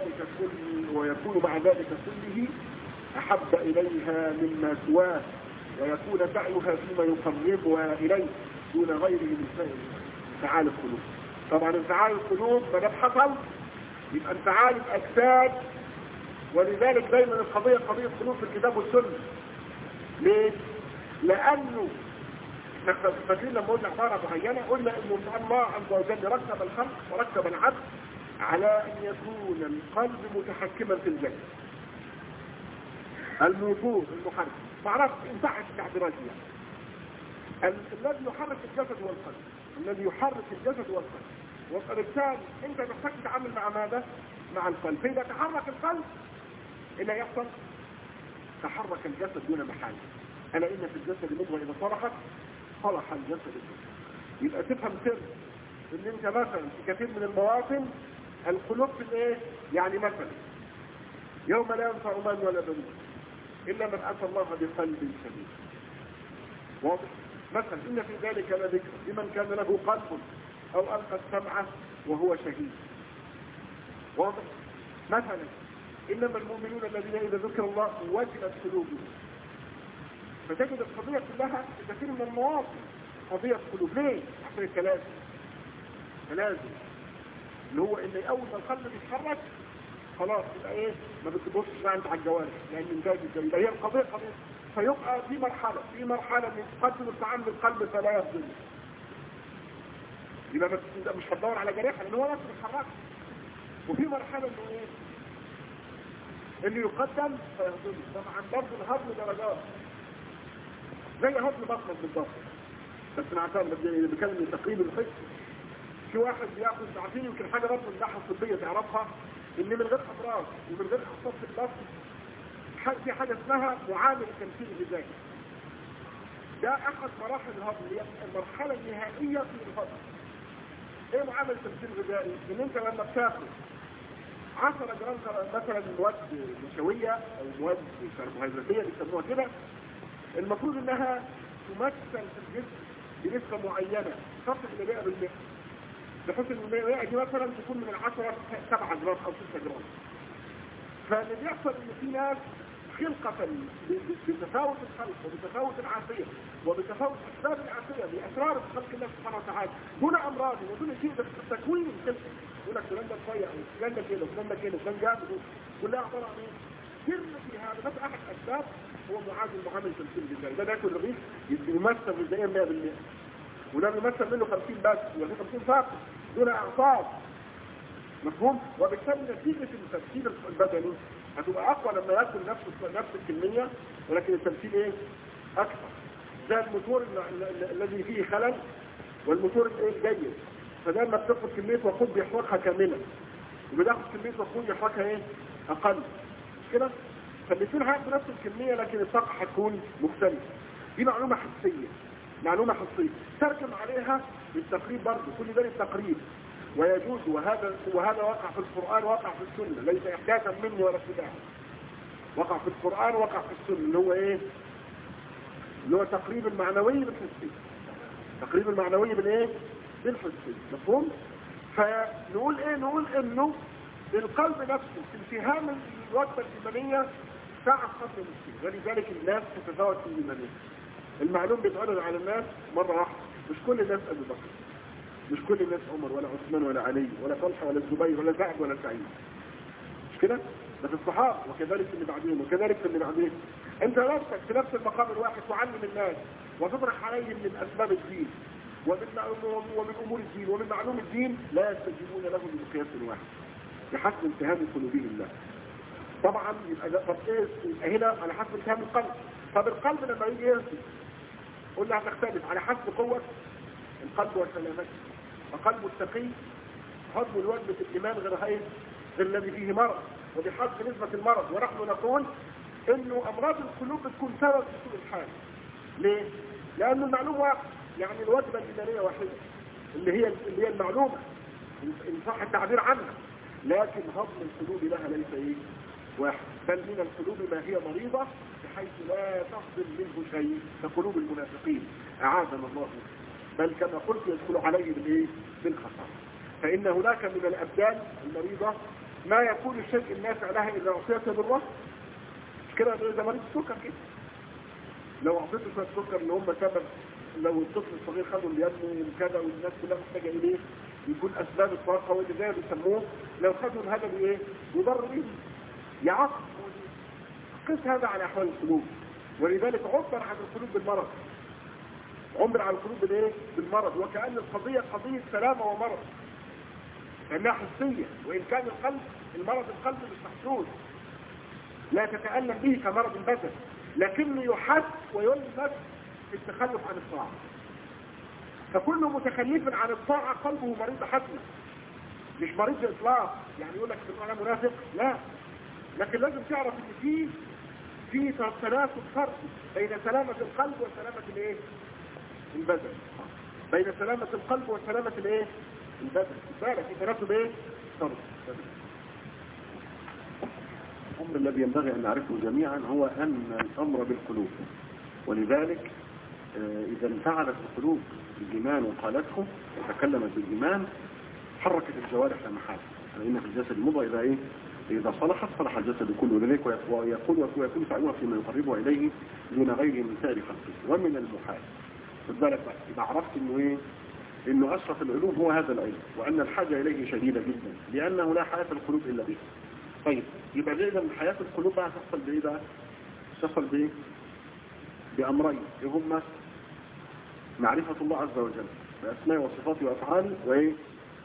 مع ذلك كله احب اليها مما سواه، ويكون سعيها فيما يقربها اليه دون غيره من سائر انفعال القلوب. طبعا انفعال القلوب ما دام حصل يبقى انفعال الاجساد، ولذلك دايما القضيه قضيه قلوب في الكتاب والسنه. ليه؟ لانه فاكرين لما قلنا عباره معينه، قلنا انه الله عز وجل ركب الخلق وركب العبد على ان يكون القلب متحكما في الجسد، الموتور المحرك، معرفش انتحت التعبيرات دي. الذي يحرك الجسد هو القلب، الذي يحرك الجسد هو القلب، وبالتالي انت محتاج تتعامل مع ماذا؟ مع القلب. فاذا تحرك القلب ايه اللي يحصل؟ تحرك الجسد دون محال. الا ان في الجسد مضغه اذا صلحت صلح الجسد كله. يبقى تفهم سر ان انت مثلا في كثير من المواطن القلوب في الايه؟ يعني مثلا يوم لا ينفع مال ولا بنون الا من اتى الله بقلب سليم. واضح؟ مثلا ان في ذلك لذكر لمن كان له قلب او القى السمع وهو شهيد. واضح؟ مثلا انما المؤمنون الذين اذا ذكر الله وجلت قلوبهم. فتجد القضيه كلها في كثير من المواطن قضيه قلوب. ليه؟ عشان التلازم اللي هو ان اول ما القلب بيتحرك خلاص يبقى ايه؟ ما بتبصش بقى انت على الجوارح، لان انتاج يبقى هي القضيه قضيه. فيبقى في مرحله من تقدم الطعام للقلب فلا يفضل، يبقى مش هتدور على جريحه لان هو نفسه بيتحرك. وفي مرحله انه ايه؟ اللي يقدم فيهضم. طبعا برضه الهضم درجات، زي هضم بطنك بالضبط، بس مع بكلمة تقريب الحس. في واحد بياخد عارفين يمكن حاجة برضه من الناحية الطبية تعرفها، ان من غير امراض ومن غير اخصاص في البطن في حاجة اسمها معامل التمثيل الغذائي. ده احد مراحل الهضم، هي المرحلة النهائية في الهضم. ايه معامل التمثيل الغذائي؟ ان انت لما بتاكل 10 جرام مثلا مواد نشوية او مواد كربوهيدراتية بيسموها كده، المفروض انها تمثل في الجسم بنسبة معينة تصل الى 100%، بحيث ان 100 دي مثلا تكون من 10 7 جرام او 6 جرام. فاللي بيحصل ان في ناس خلقة بتفاوت الخلق وبتفاوت العافية وبتفاوت اسباب العافية باسرار خلق الله سبحانه وتعالى دون امراض ودون شيء تكوين الخلق. يقول لك فلان ده رفيع او فلان ده كده وفلان ده كده وفلان جامد، كلها عبارة عن ايه؟ سر في هذا بس احد اسباب هو معامل تمثيل الغذائي. ده بياكل رغيف يمثل غذائيا 100%، وده بيمثل منه 50 بس ولا 50 فقط دون اعصاب. مفهوم؟ وبالتالي نتيجة التمثيل البدني هتبقى اقوى لما ياكل نفس الكمية، ولكن التمثيل ايه؟ اكثر. ده الموتور الذي فيه خلل والموتور الايه الجيد. فده لما بتاخد كمية وقود بيحرقها كاملة، وبتاخد كمية وقود يحرقها ايه؟ اقل. مش كده؟ فالاثنين هياخدوا نفس الكمية لكن الطاقة هتكون مختلفة. دي معلومة حسية، معلومة حسية تركم عليها بالتقريب برضه، كل ده التقريب ويجوز. وهذا وقع في القرآن وقع في السنة، ليس إحداثا مني ولا ابتداعا. وقع في القرآن وقع في السنة، اللي هو ايه؟ اللي هو تقريب المعنوي بالحسي. تقريب المعنوي بالايه؟ بالحسي. مفهوم؟ فنقول ايه؟ نقول انه القلب نفسه في انتهام الوجبة الإيمانية ساعة قبل المسلم، ولذلك الناس تتفاوت في الإيمانية. المعلوم بيتعرض على الناس مرة واحدة، مش كل الناس أبو بكر، مش كل الناس عمر ولا عثمان ولا علي ولا طلحة ولا الزبير ولا سعد ولا سعيد. مش كده؟ ده في الصحابة، وكذلك اللي بعدين وكذلك اللي بعدين. انت نفسك في نفس المقام الواحد تعلم الناس وتطرح عليهم من أسباب الدين ومن أمور الدين ومن معلوم الدين، لا يستجيبون له بمقياس واحد بحسب انتهام قلوبهم الله. طبعا يبقى طب ايه؟ يبقى هنا على حسب انتهام القلب. طب القلب لما يجي يهدي قلنا هتختلف على حسب قوة القلب وسلامته. فقلب التقي هضم الوجبة الإيمان غير الذي فيه مرض، وبحسب نسبة المرض. ونحن نقول انه امراض القلوب بتكون سبب في سوء الحال. ليه؟ لأن المعلومة واحد، يعني الوجبة الإيمانية واحدة اللي هي المعلومة إن صح التعبير عنها، لكن هضم القلوب لها ليس ايه؟ واحد. بل من القلوب ما هي مريضة بحيث لا تهضم منه شيء كقلوب المنافقين أعاذنا الله. بل كما قلت يدخل عليه بالايه؟ بالخطر. فإن هناك من الأبدان المريضة ما يكون الشيء النافع لها إذا أعطيت بالرفض. مش كده إذا مريض السكر كده، لو أعطيته شوية سكر اللي هم سبب لو الطفل الصغير خده ليبني وكذا والناس كلها محتاجة إليه يكون أسباب الطاقة واللي زي بيسموه، لو خدوا هذا بإيه؟ يضر به يعصب. قس هذا على أحوال القلوب. ولذلك عبر عن القلوب بالمرض، عبر عن القلوب بالإيه؟ بالمرض، وكأن القضية قضية سلامة ومرض لأنها حسية. وإن كان المرض القلب مش محسوس، لا تتألم به كمرض البدن، لكنه يحس ويلمس في التخلف عن الطاعة. فكل متخلف عن الطاعة قلبه مريض حتما، مش مريض بإطلاق. يعني يقول لك أنا منافق، لا، لكن لازم تعرف ان في تناسب فرق بين سلامة القلب وسلامة الايه؟ البدن. بين سلامة القلب وسلامة الايه؟ البدن. بالك في تناسب ايه؟ فرق. الأمر الذي ينبغي أن نعرفه جميعا هو أن الأمر بالقلوب، ولذلك إذا انفعلت القلوب بالإيمان وقالته وتكلمت بالإيمان حركت الجوارح لمحال. فإن في الجسد المضغة إذا صلحت صلح الجسد كله. لذلك ويكون فعلها فيما يقربه إليه دون غيره من سائر خلقه. ومن المحال خد بالك بقى إذا عرفت إنه أشرف العلوم هو هذا العلم، وأن الحاجة إليه شديدة جدا لأنه لا حياة القلوب إلا به. طيب يبقى إذا حياة القلوب بقى تحصل بإيه بقى؟ تحصل بإيه؟ بأمرين هما معرفة الله عز وجل بأسماء وصفاته وأفعاله، وإيه؟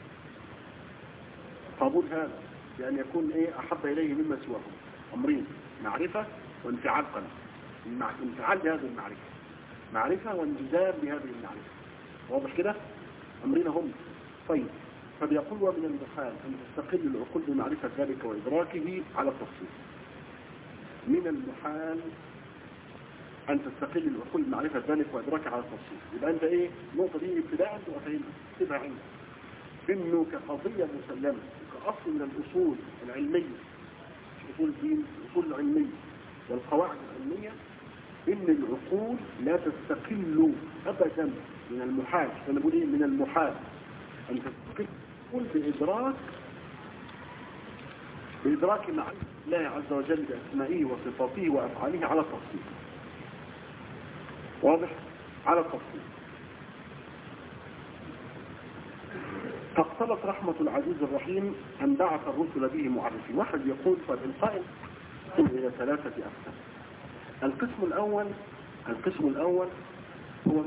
قبول هذا بأن يكون إيه أحب إليه مما سواه. أمرين: معرفة وانفعال قلب. انفعال بهذه المعرفة. معرفة وانجذاب بهذه المعرفة. واضح كده؟ أمرنا هم. طيب، فبيقول ومن المحال أن تستقل العقول بمعرفة ذلك وإدراكه على التفصيل. من المحال أن تستقل العقول بمعرفة ذلك وإدراكه على التفصيل. يبقى أنت إيه؟ النقطة دي ابتداء تبقى فاهمها، تبقى عندك إنه كقضية مسلمة كأصل من الأصول العلمية، أصول الدين، الأصول العلمية والقواعد العلمية، إن العقول لا تستقل أبدا. من المحال، أنا بقول إيه؟ من المحال أن تستقل بإدراك معرفة الله عز وجل بأسمائه وصفاته وأفعاله على التفصيل. واضح؟ على التفصيل. فاقتضت رحمة العزيز الرحيم أن بعث الرسل به معرفين. واحد يقول فالقائل إلى ثلاثة أقسام. القسم الأول هو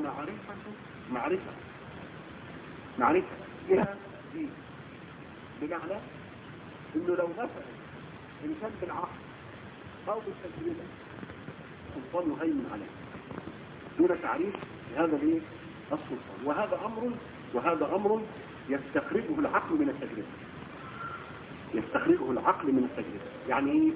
معرفة بها دين، بمعنى إنه لو مثلا إنسان بالعقل أو بالتجربة سلطان يهيمن عليه دون تعريف هذا الايه؟ السلطان. وهذا أمر يستخرجه العقل من التجربة. يعني ايه؟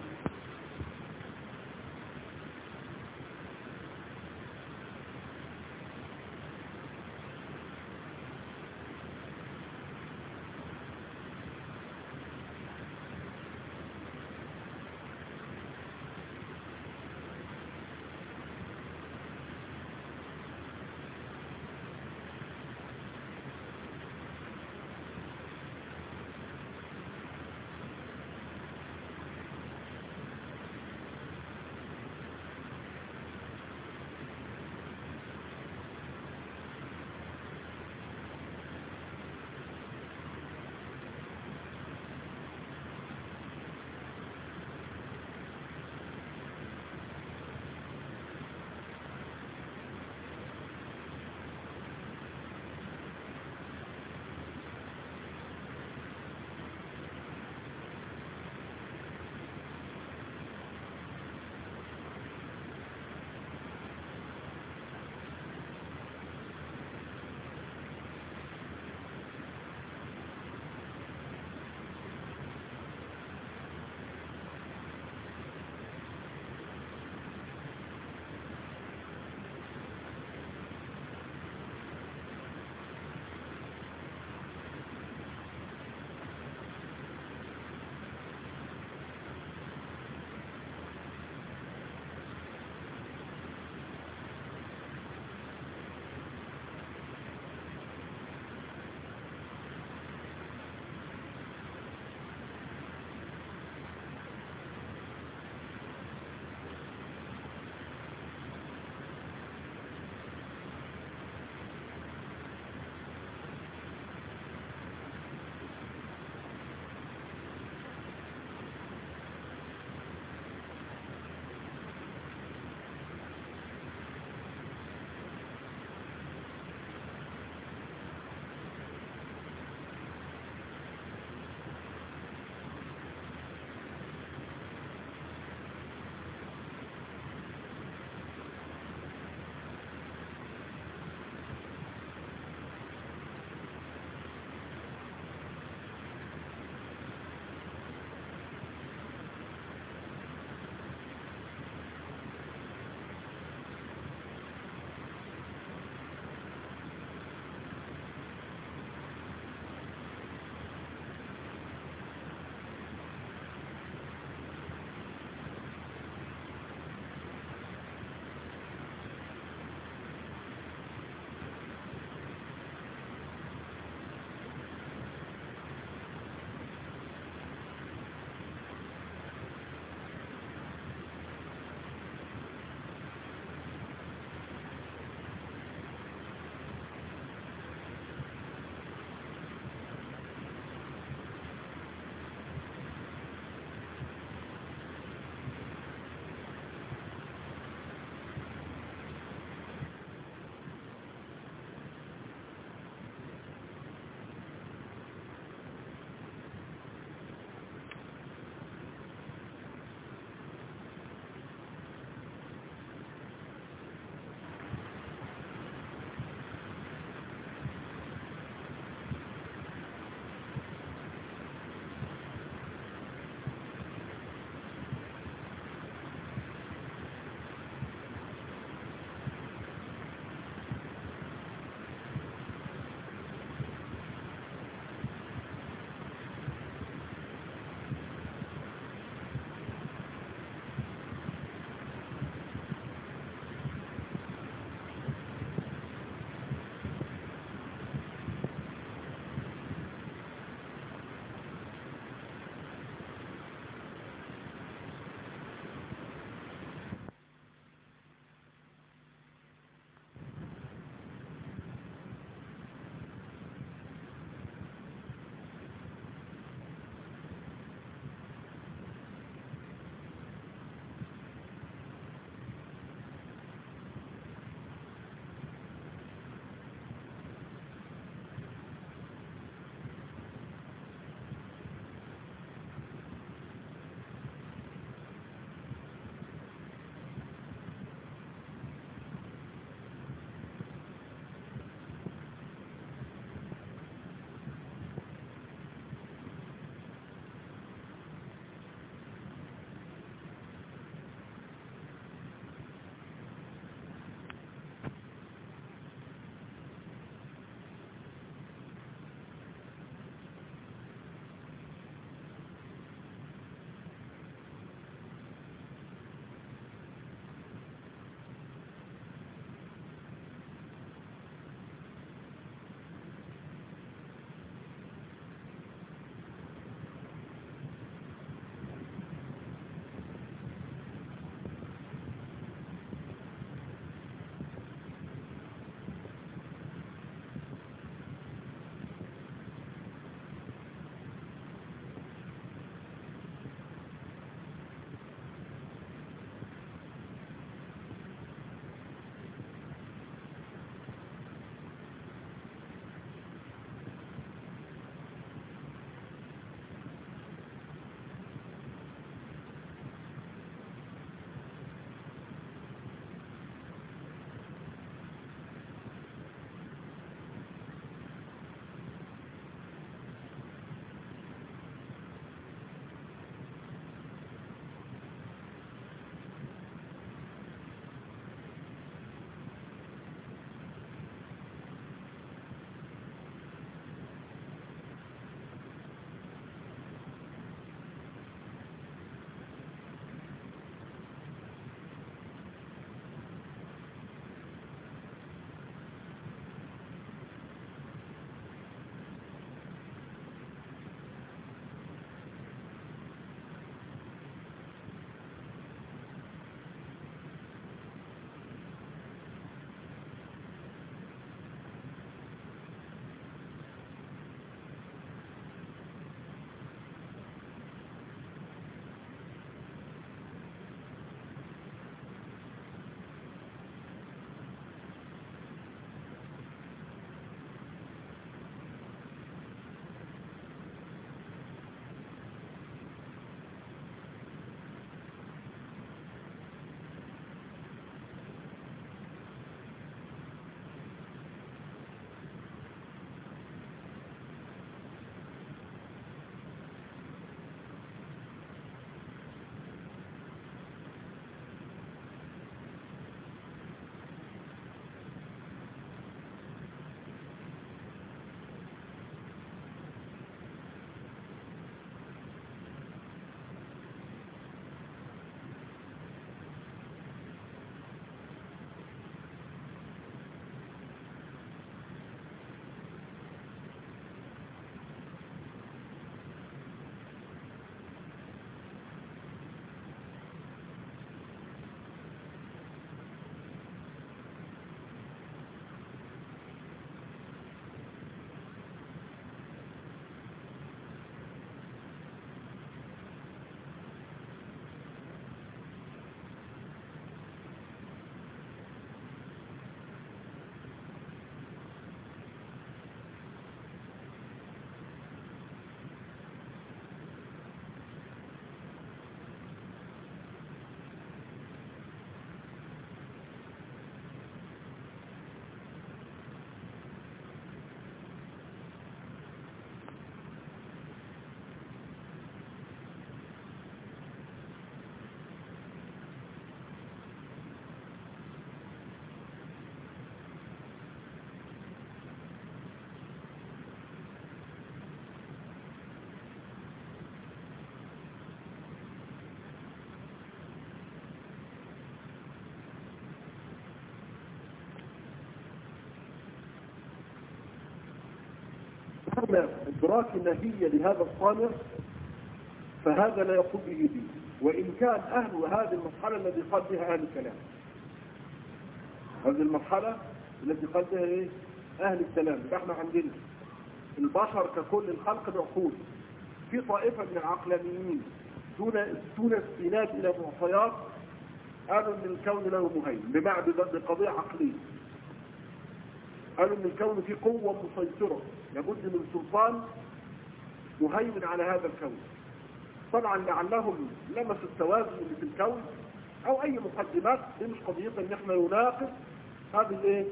دون إدراك ماهية لهذا الصانع فهذا لا يقول به دين، وإن كان أهل هذه المرحلة الذي قال بها أهل الكلام. هذه المرحلة التي قال بها إيه؟ أهل الكلام. احنا عندنا البشر ككل الخلق بعقول، في طائفة من العقلانيين دون استناد إلى معطيات قالوا ان الكون له مهيمن بمعنى بقضية عقلية. قالوا ان الكون فيه قوة مسيطرة لابد من سلطان مهيمن على هذا الكون. طبعا لعلهم لمسوا التوازن اللي في الكون او اي مقدمات، دي مش قضيتنا ان احنا نناقض هذه الايه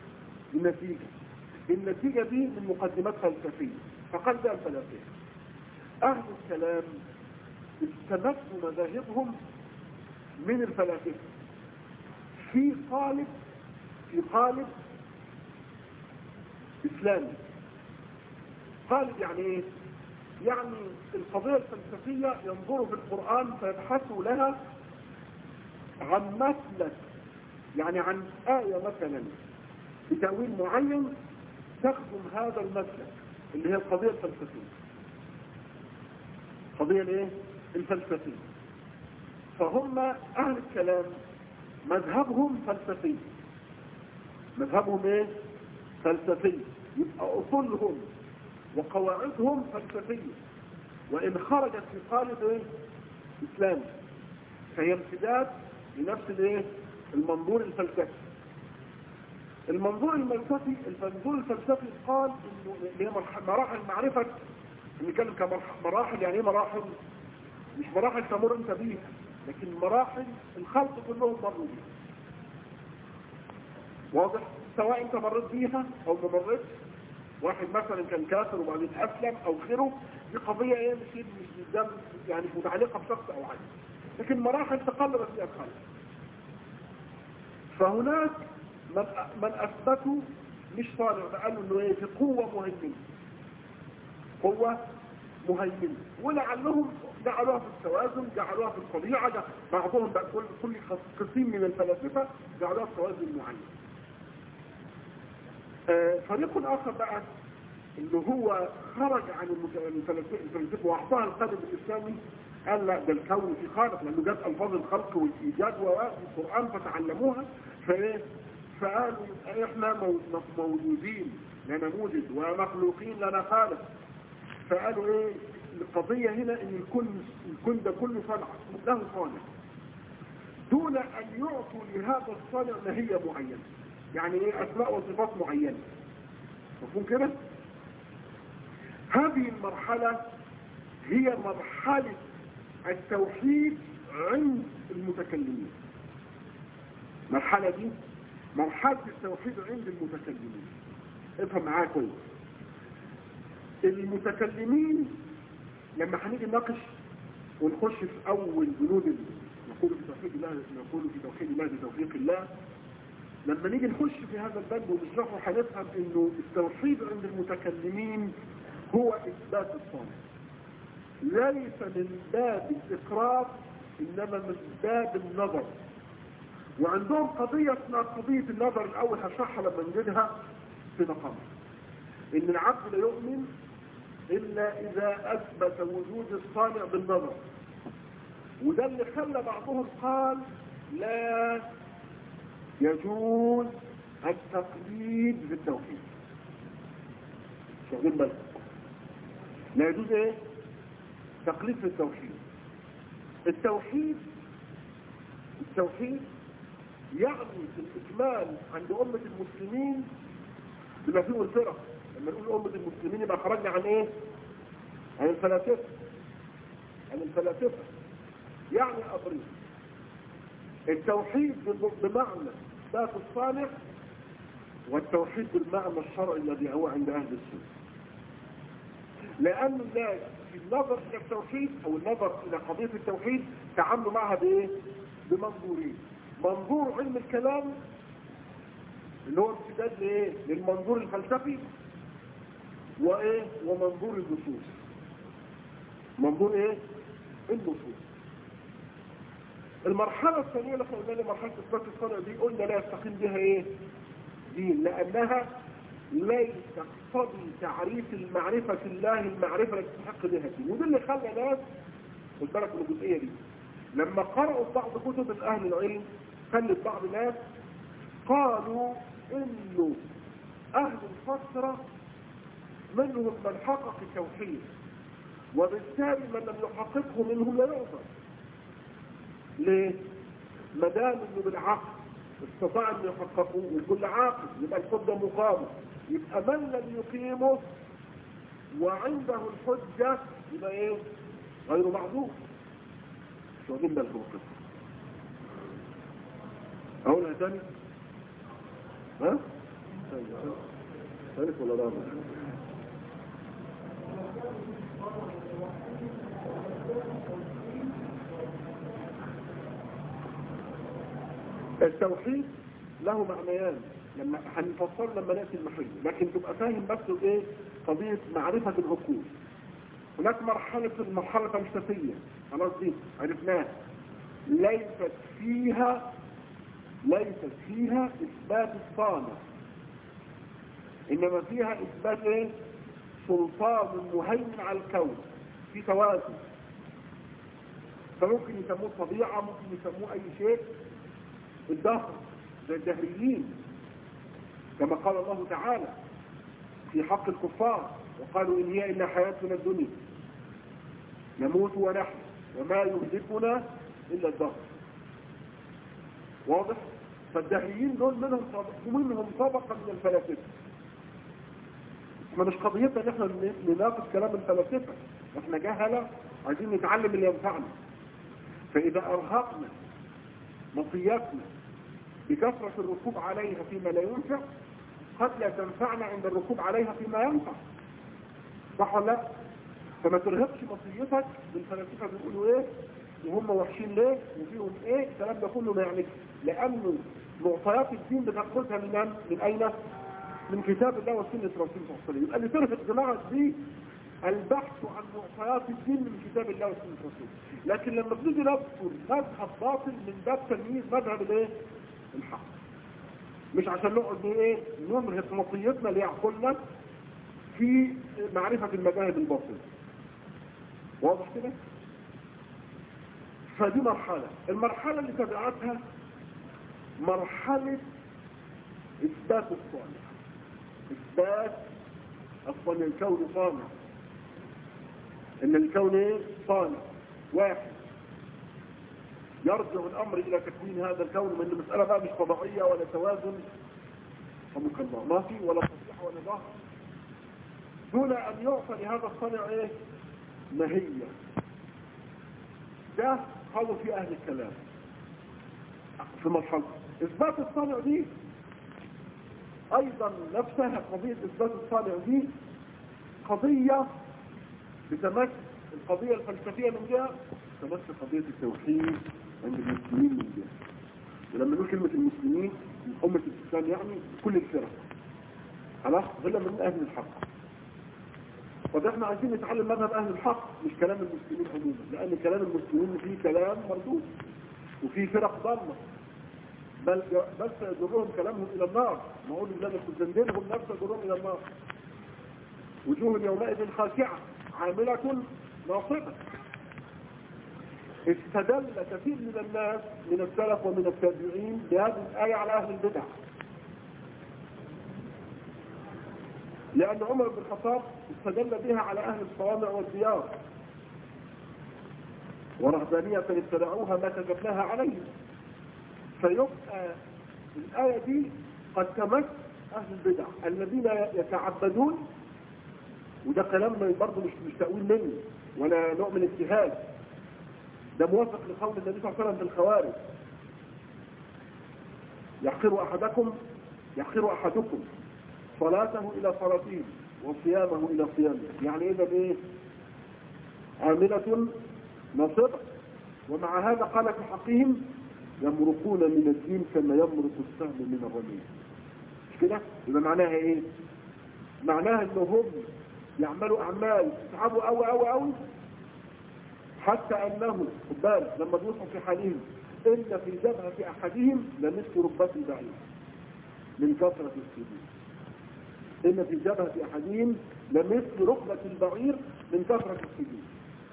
النتيجة دي من مقدمات فلسفية. فقال بقى الفلاسفة اهل الكلام استمدوا مذاهبهم من الفلاسفة في قالب إسلامي. قالب يعني إيه؟ يعني القضية الفلسفية ينظروا في القرآن فيبحثوا لها عن مسلك، يعني عن آية مثلا بتأويل معين تخدم هذا المسلك اللي هي القضية الفلسفية. القضية الايه؟ الفلسفية. فهم أهل الكلام مذهبهم فلسفي. مذهبهم ايه؟ فلسفي. يبقى أصولهم وقواعدهم فلسفية، وإن خرجت في قالب ايه؟ إسلامي، فهي امتداد لنفس الايه؟ المنظور الفلسفي. المنظور الفلسفي قال انه هي مراحل معرفة، نتكلم كمراحل. يعني ايه مراحل؟ مش مراحل تمر انت بيها، لكن مراحل الخلق كلهم مروا بيها. واضح؟ سواء انت مريت بيها او ما مريتش. واحد مثلا كان كافر وبعدين اسلم او غيره، دي قضيه ايه؟ مش قدام يعني متعلقه بشخص او عين، لكن مراحل تقلبت فيها الخلق. فهناك من اثبتوا مش صالح، قالوا انه ايه؟ في قوه مهيمنه، ولعلهم جعلوها في التوازن، جعلوها في الطبيعه، بعضهم بقى كل قسم من الفلاسفه جعلوها في توازن معين. فريق اخر بقى انه هو خرج عن الفلسفه واعطاها القالب الاسلامي، قال لا، ده الكون في خالق، لانه جت الفاظ الخلق والايجاد والقران فتعلموها. فقالوا احنا موجودين لنا موجد ومخلوقين لنا خالق. فقالوا ايه القضيه هنا؟ ان الكون ده كله صنع له صانع، دون ان يعطوا لهذا الصانع ماهيه معينه، يعني ايه؟ اسماء وصفات معينه. مفهوم كده؟ هذه المرحله هي مرحله التوحيد عند المتكلمين. المرحله دي مرحله التوحيد عند المتكلمين. افهم معايا كويس. المتكلمين لما هنيجي نناقش ونخش في اول بنود نقول في توحيد الله بتوفيق الله، لما نيجي نخش في هذا الباب ونشرحه هنفهم انه التوحيد عند المتكلمين هو اثبات الصانع، ليس من باب الاقرار انما من باب النظر. وعندهم قضيه اسمها قضيه النظر. الاول هشرحها لما نجدها في مقام ان العبد لا يؤمن الا اذا اثبت وجود الصانع بالنظر. وده اللي خلى بعضهم قال لا يجوز التقليد في التوحيد. شغلين بالك، لا يجوز ايه؟ تقليد في التوحيد. التوحيد يعني في الإجمال عند أمة المسلمين بما فيه الفرق. لما نقول أمة المسلمين يبقى خرجنا عن ايه؟ عن الفلاسفة. يعني أبريد التوحيد بمعنى ذات الصانع، والتوحيد بالمعنى الشرعي الذي هو عند أهل السنة. لأن الناس في النظر إلى التوحيد أو النظر إلى قضية التوحيد تعاملوا معها بإيه؟ بمنظورين. منظور علم الكلام اللي هو امتداد لإيه؟ للمنظور الفلسفي، وإيه؟ ومنظور النصوص. منظور إيه؟ النصوص. المرحلة الثانية اللي قلنا لها مرحلة إثبات الصنع دي، قلنا لا يستقيم بها إيه؟ دين، لأنها لا تقتضي تعريف المعرفة الله المعرفة التي تستحق بها الدين. وده اللي خلى ناس، خد بالك من الجزئية دي، لما قرأوا بعض كتب أهل العلم خلت بعض الناس قالوا إنه أهل الفترة منهم من حقق التوحيد، وبالتالي من لم يحققه منهم لا يعذر. ليه؟ ما دام انه بالعقل استطاع ان يحققه، وكل عاقل يبقى الحجه مقامه، يبقى من لم يقيمه وعنده الحجه يبقى ايه؟ غير معذور. شو قلنا الفرق؟ اقولها تاني؟ ها؟ ثالث ولا رابع؟ التوحيد له معنيان لما هنفصل لما ناتي المحل، لكن تبقى فاهم بس ايه قضيه معرفه العقول. هناك المرحله الفلسفيه، خلاص دي عرفناها، ليست فيها اثبات الصانع، انما فيها اثبات ايه؟ سلطان مهيمن على الكون، في توازن. فممكن يسموه طبيعه، ممكن يسموه اي شيء. الدهر زي الدهريين كما قال الله تعالى في حق الكفار، وقالوا إن هي إلا حياتنا الدنيا نموت ونحن وما يهلكنا إلا الدهر. واضح؟ فالدهريين دول منهم طبقة من الفلاسفة. ما مش قضيتنا ان احنا نناقش كلام الفلاسفة، احنا جهلة عايزين نتعلم اللي ينفعنا. فإذا أرهقنا مطياتنا بكثرة الركوب عليها فيما لا ينفع، قد لا تنفعنا عند الركوب عليها فيما ينفع. صح ولا لا؟ فما ترهقش مطيتك بالفلاسفة بيقولوا ايه وهم وحشين ليه وفيهم ايه، الكلام ده كله ما يعنيش، لانه معطيات الدين بتاخذها من اين؟ من كتاب الله وسنة رسول الله صلى الله عليه وسلم. يبقى اللي ترهق دماغك دي البحث عن معطيات الدين من كتاب الله وسنة رسوله. لكن لما بنيجي نذكر مذهب باطل من باب تمييز مذهب الايه؟ الحق، مش عشان نقعد ايه نرهق مطيتنا ليعقلنا في معرفة المذاهب الباطلة. واضح كده؟ فدي مرحلة. المرحلة اللي تبعتها مرحلة إثبات الصانع. إثبات أصلا الكون صانع، إن الكون إيه؟ صانع واحد. يرجع الأمر إلى تكوين هذا الكون، من المسألة بقى مش فضائية ولا توازن رحمك الله، ما في ولا صحيح ولا ظهر، دون أن يعطى لهذا الصانع إيه؟ ماهية. ده قالوا في أهل الكلام في مرحلة إثبات الصانع دي. أيضا نفسها قضية إثبات الصانع دي قضية بتمس القضية الفلسفية من جهة، تمس قضية التوحيد عند المسلمين من جهة. ولما نقول كلمة المسلمين من أمة الإسلام يعني كل الفرق، خلاص غير من أهل الحق. طب احنا عايزين نتعلم مذهب أهل الحق مش كلام المسلمين عموما، لأن كلام المسلمين فيه كلام مردود وفيه فرق ضالة، بل بس يجرهم كلامهم إلى النار. ما أقول لله تزندنهم نفسه يجرهم إلى النار. وجوه يومئذ خاشعة عاملة ناصبة. استدل كثير من الناس من السلف ومن التابعين بهذه الآية على أهل البدع، لأن عمر بن الخطاب استدل بها على أهل الصوامع والديار، ورهبانية ابتدعوها ما كتبناها عليهم. فيبقى الآية دي قد تمس أهل البدع الذين يتعبدون، وده كلام برضه مش تأويل مني ولا نوع من اجتهاد، ده موافق لقول النبي صلى الله عليه وسلم في الخوارج: يحقر أحدكم صلاته إلى صلاته وصيامه إلى صيامه. يعني إذا إيه؟ عاملة ناصبة. ومع هذا قال في حقهم: يمرقون من الدين كما يمرق السهم من الرمية. مش كده؟ يبقى معناها إيه؟ معناها إنهم يعملوا أعمال يتعبوا أوي حتى أنه خد بالك لما بيوصفوا في حالهم إن في جبهة أحدهم لمثل ربة بعيد من كثرة السجود. إن في جبهة أحدهم لمثل ركبة البعير من كثرة السجود.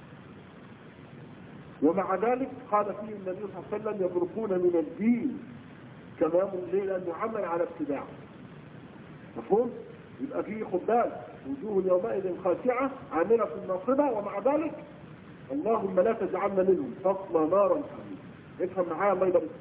ومع ذلك قال فيه النبي صلى الله عليه وسلم يبركون من الدين كما هم ليه، لأنه عمل على ابتداع. مفهوم؟ يبقى فيه خبال وجوه يومئذ خاشعة عاملة ناصبة، ومع ذلك اللهم لا تجعلنا منهم تصلى نارا حميم. افهم معايا الله يبارك.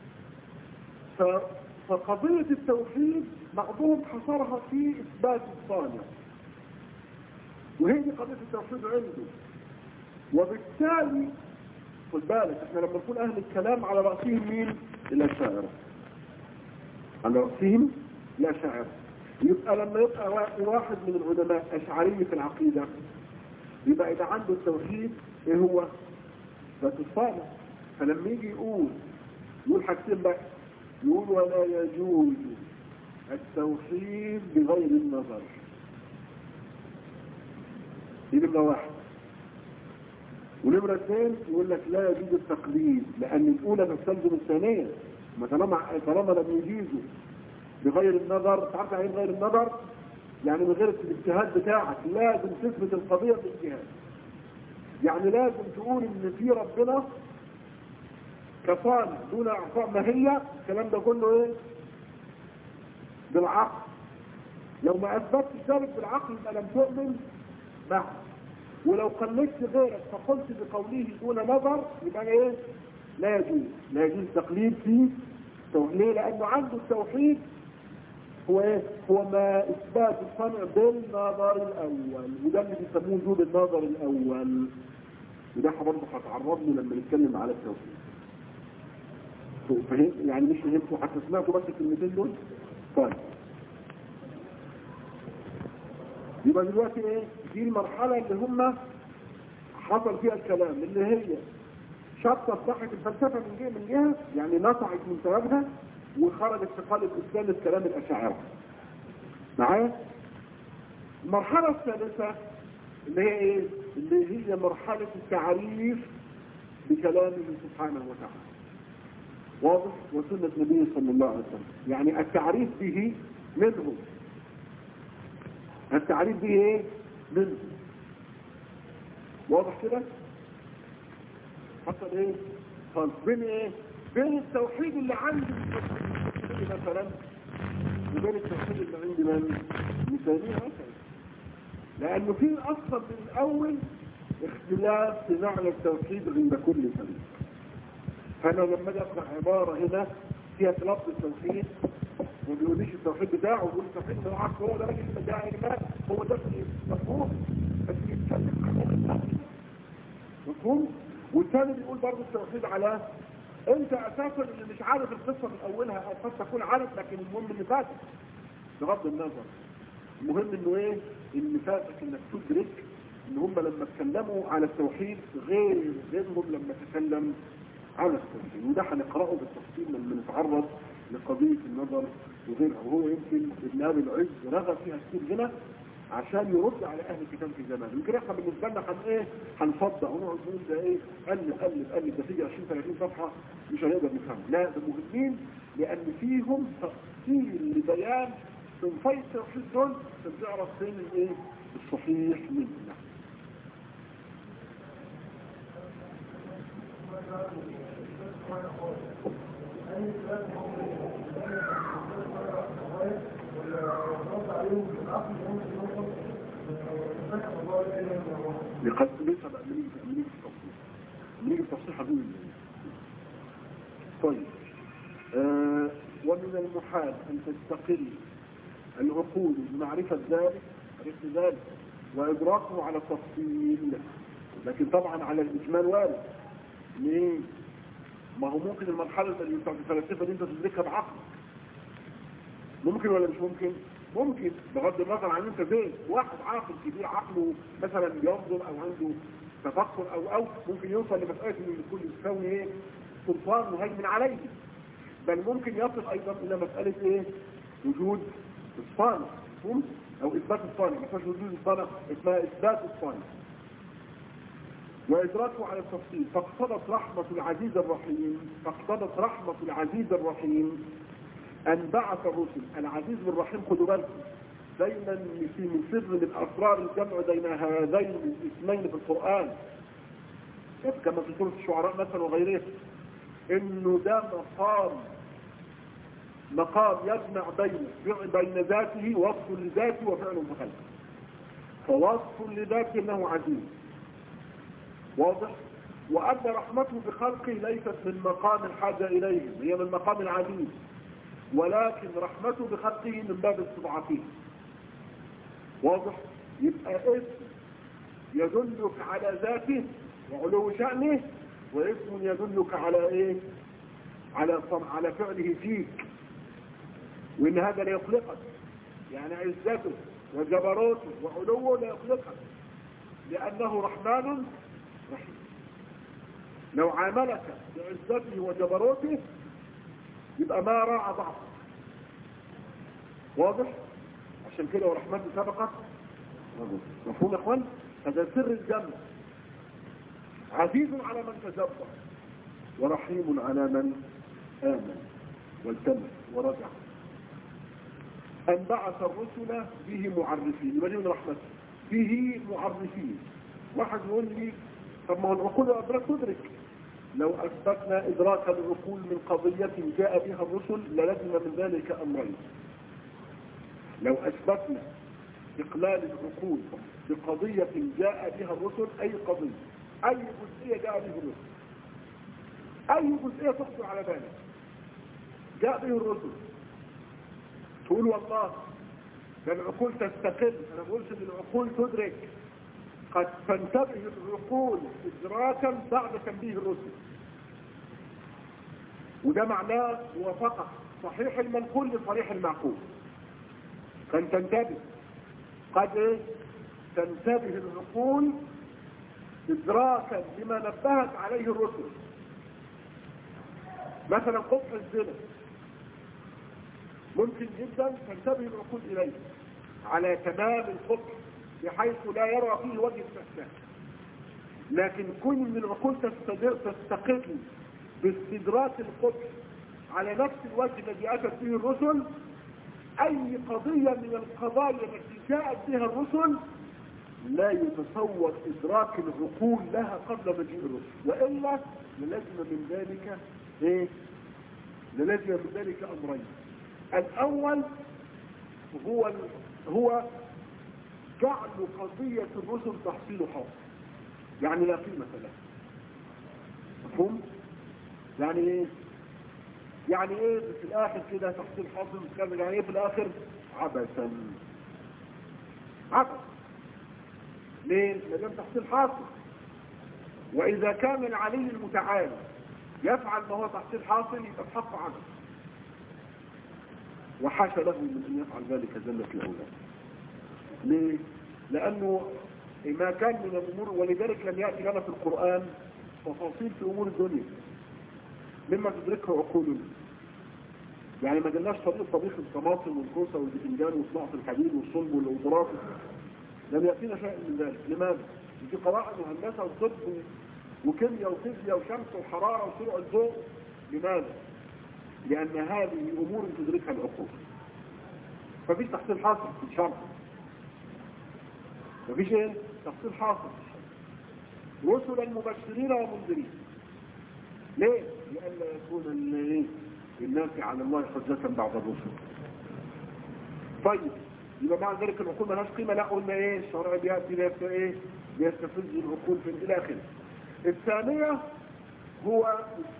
فقضية التوحيد بعضهم حصرها في إثبات الصانع، وهي دي قضية التوحيد عنده. وبالتالي خد بالك احنا لما نقول أهل الكلام على رأسهم مين؟ الأشاعرة. على رأسهم الأشاعرة. يبقى لما يبقى واحد من العلماء أشعري في العقيدة، يبقى إذا عنده التوحيد إيه هو؟ ذات الصانع. فلما يجي يقول حاجتين بقى، يقول ولا يجوز التوحيد بغير النظر. دي نمرة واحد. ونمرة اثنين يقول لك لا يجوز التقليد، لأن الأولى تستلزم الثانية. ما طالما لم يجيزوا بغير النظر، تعرف يعني بغير النظر؟ يعني من غير الاجتهاد بتاعك، لازم تثبت القضية بالاجتهاد. يعني لازم تقول ان في ربنا كصانع دون اعطاء ماهية. الكلام ده كله ايه؟ بالعقل. لو ما اثبتش ذلك بالعقل يبقى لم تؤمن بعد. ولو قلدت غيرك فقلت بقوله دون نظر يبقى ايه؟ لا يجوز تقليد فيه. ليه؟ لانه عنده التوحيد هو ايه؟ هو ما اثبات الصنع بالنظر الاول، وده اللي بيسموه وجود النظر الاول. وده برضه هتعرض له لما نتكلم على التوحيد. فهمت؟ يعني مش فهمتوا حتى سمعتوا بس الكلمتين دول؟ طيب. يبقى دلوقتي ايه؟ دي المرحلة اللي هم حصل فيها الكلام، اللي هي شطت صحة الفلسفة من جهة، يعني نطعت من ثوابها وخرجت في قالب الإسلام كلام الأشاعرة. معايا؟ المرحلة الثالثة اللي هي ايه؟ اللي هي مرحلة التعريف بكلامه سبحانه وتعالى. واضح؟ وسنة النبي صلى الله عليه وسلم. يعني التعريف به منه. التعريف به ايه؟ منه. واضح كده؟ حصل ايه؟ خالص بين ايه؟ بين التوحيد اللي عندي مثلا وبين التوحيد اللي عندي مثالية مثلا. لانه في اصلا من الاول اختلاف في معنى التوحيد عند كل فريق. فانا لما اجي اقرا عباره هنا فيها لفظ التوحيد وما بيقوليش التوحيد بتاعه، ويقول التوحيد بالعكس هو ده راجل بتاع الايمان، هو ده مفهوم، بس بيتكلم عن مفهوم. والثاني بيقول برضه التوحيد على انت اساسا اللي مش عارف القصه من اولها، او قد تكون عارف لكن المهم اللي فاتك بغض النظر. المهم انه ايه؟ ان فاتك انك تدرك ان هم لما اتكلموا على التوحيد غيرهم لما تكلم على التوحيد. وده هنقراه بالتفصيل لما نتعرض لقضيه النظر وغيرها. وهو يمكن ابن ابي العز رغب فيها كتير هنا عشان يرد على اهل الكتاب في زمان. يمكن احنا بالنسبه لنا ايه؟ هنفضل ونقعد نقول ده ايه؟ قلب ده فيه 20 30 صفحه مش هنقدر نفهمه. لا، ده مهمين لان فيهم تفصيل لبيان من فيض التوحيد دول عشان تعرف فين الايه؟ الصحيح منه. لقد ليس بقى من التفصيل هقول. طيب ومن المحال ان تستقل العقول بمعرفة ذلك وادراكه على التفصيل، لكن طبعا على الاجمال وارد. ليه؟ ما هو ممكن المرحلة اللي بتاعت الفلسفة دي انت تدركها بعقل. ممكن ولا مش ممكن؟ ممكن، بغض النظر عن انت فين. واحد عاقل كبير عقله مثلا بينظر او عنده تفكر او ممكن يوصل لمسألة ان الكل يساوي ايه؟ سلطان مهيمن عليه. بل ممكن يصل ايضا الى مسألة ايه؟ وجود الصانع او اثبات الصانع. ما اسمهاش وجود الصانع، اسمها اثبات الصانع وإدراكه على التفصيل. فاقتضت رحمة العزيز الرحيم أن بعث الرسل. العزيز والرحيم خدوا بالكم، دايما من سر من اسرار الجمع بين هذين الاسمين في القرآن كما في سورة الشعراء مثلا وغيره، انه ده مقام يجمع بين ذاته، وصف لذاته وفعل بخلقه. فوصف لذاته انه عزيز واضح، وأن رحمته بخلقه ليست من مقام الحاجة إليهم، هي من مقام العزيز، ولكن رحمته بخلقه من باب استضعافهم. واضح؟ يبقى اسم يدلك على ذاته وعلو شأنه، واسم يدلك على ايه؟ على فعله فيك، وان هذا لا يخلقك، يعني عزته وجبروته وعلوه لا يخلقك، لأنه رحمن رحيم. لو عاملك بعزته وجبروته يبقى ما راعى ضعفك. واضح؟ عشان كده ورحمته سبقت. مفهوم يا اخوان؟ هذا سر الجنة. عزيز على من تجبر، ورحيم على من آمن والتمس ورجع. أن بعث الرسل به معرفين، يبقى من رحمته به معرفين. واحد يقول لي طب ما هو العقول والأدراك تدرك. لو أثبتنا إدراك العقول من قضية جاء بها الرسل للزم من ذلك أمرين. لو أثبتنا إقلال العقول بقضية جاء بها الرسل، أي قضية، أي جزئية جاء به الرسل، أي جزئية تخطر على بالك جاء به الرسل، تقول والله ده العقول تستقل. أنا بقولش إن العقول تدرك، قد تنتبه العقول إدراكا بعد تنبيه الرسل، وده معناه موافقة صحيح المنقول لصريح المعقول. كان تنتبه قد تنتبه العقول إدراكا لما نبهت عليه الرسل. مثلا قبح الزنا ممكن جدا تنتبه العقول إليه على تمام القبح بحيث لا يرى فيه وجه استثناء، لكن كل من العقول تستقل باستدراك القبح على نفس الوجه الذي أتت به الرسل. أي قضية من القضايا التي جاءت بها الرسل لا يتصور إدراك العقول لها قبل مجيء الرسل، وإلا للزم من ذلك إيه؟ للزم من ذلك أمرين. الأول هو جعل قضية الرسل تحصيل حاصل، يعني لا قيمة لها. مفهوم؟ يعني ايه؟ يعني ايه في الاخر كده تحصيل حاصل كامل؟ يعني ايه في الاخر؟ عبثا. عبث. ليه؟ لأن تحصيل حاصل. واذا كان العلي المتعال يفعل ما هو تحصيل حاصل يبقى بحق عبث، وحاشا له من ان يفعل ذلك جل في الأولاد. ليه؟ لأنه ما كان من الأمور، ولذلك لم يأتي لنا في القرآن تفاصيل في أمور الدنيا مما تدركه عقولنا. يعني ما قلناش طبيخ الطماطم والكوسة والبتنجان وصناعة الحديد والصلب والأوضراف، لم يأتينا شيء من ذلك. لماذا؟ دي قواعد وهندسة وطب وكيمياء وفيزياء وشمس وحرارة وسرعة الضوء. لماذا؟ لأن هذه أمور تدركها العقول. ففيش تحصيل حاصل في الشرع، مفيش ايه؟ تحصيل حاصل. رسلا مبشرين ومنذرين. ليه؟ لئلا يكون الناس على الله حجة بعد الرسل. طيب يبقى مع ذلك العقول مالهاش قيمة؟ لا، قلنا ايه؟ الشرع بيأتي ايه؟ بيستفز العقول في الى اخره. الثانية هو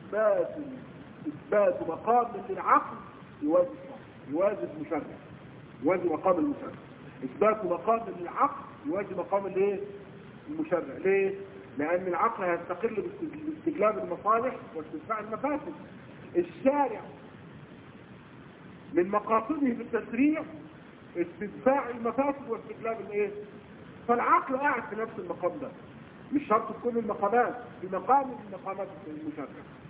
إثبات مقام للعقل يوازي المشرع، يوازي مقام المشرع. إثبات مقام للعقل يوازي مقام الايه؟ المشرع. ليه؟ لأن العقل هيستقل باستجلاب المصالح واستدفاع المفاسد. الشارع من مقاصده في التشريع استدفاع المفاسد واستجلاب الايه؟ فالعقل قاعد في نفس المقام ده، مش شرط تكون المقامات في مقام من مقامات المشرع.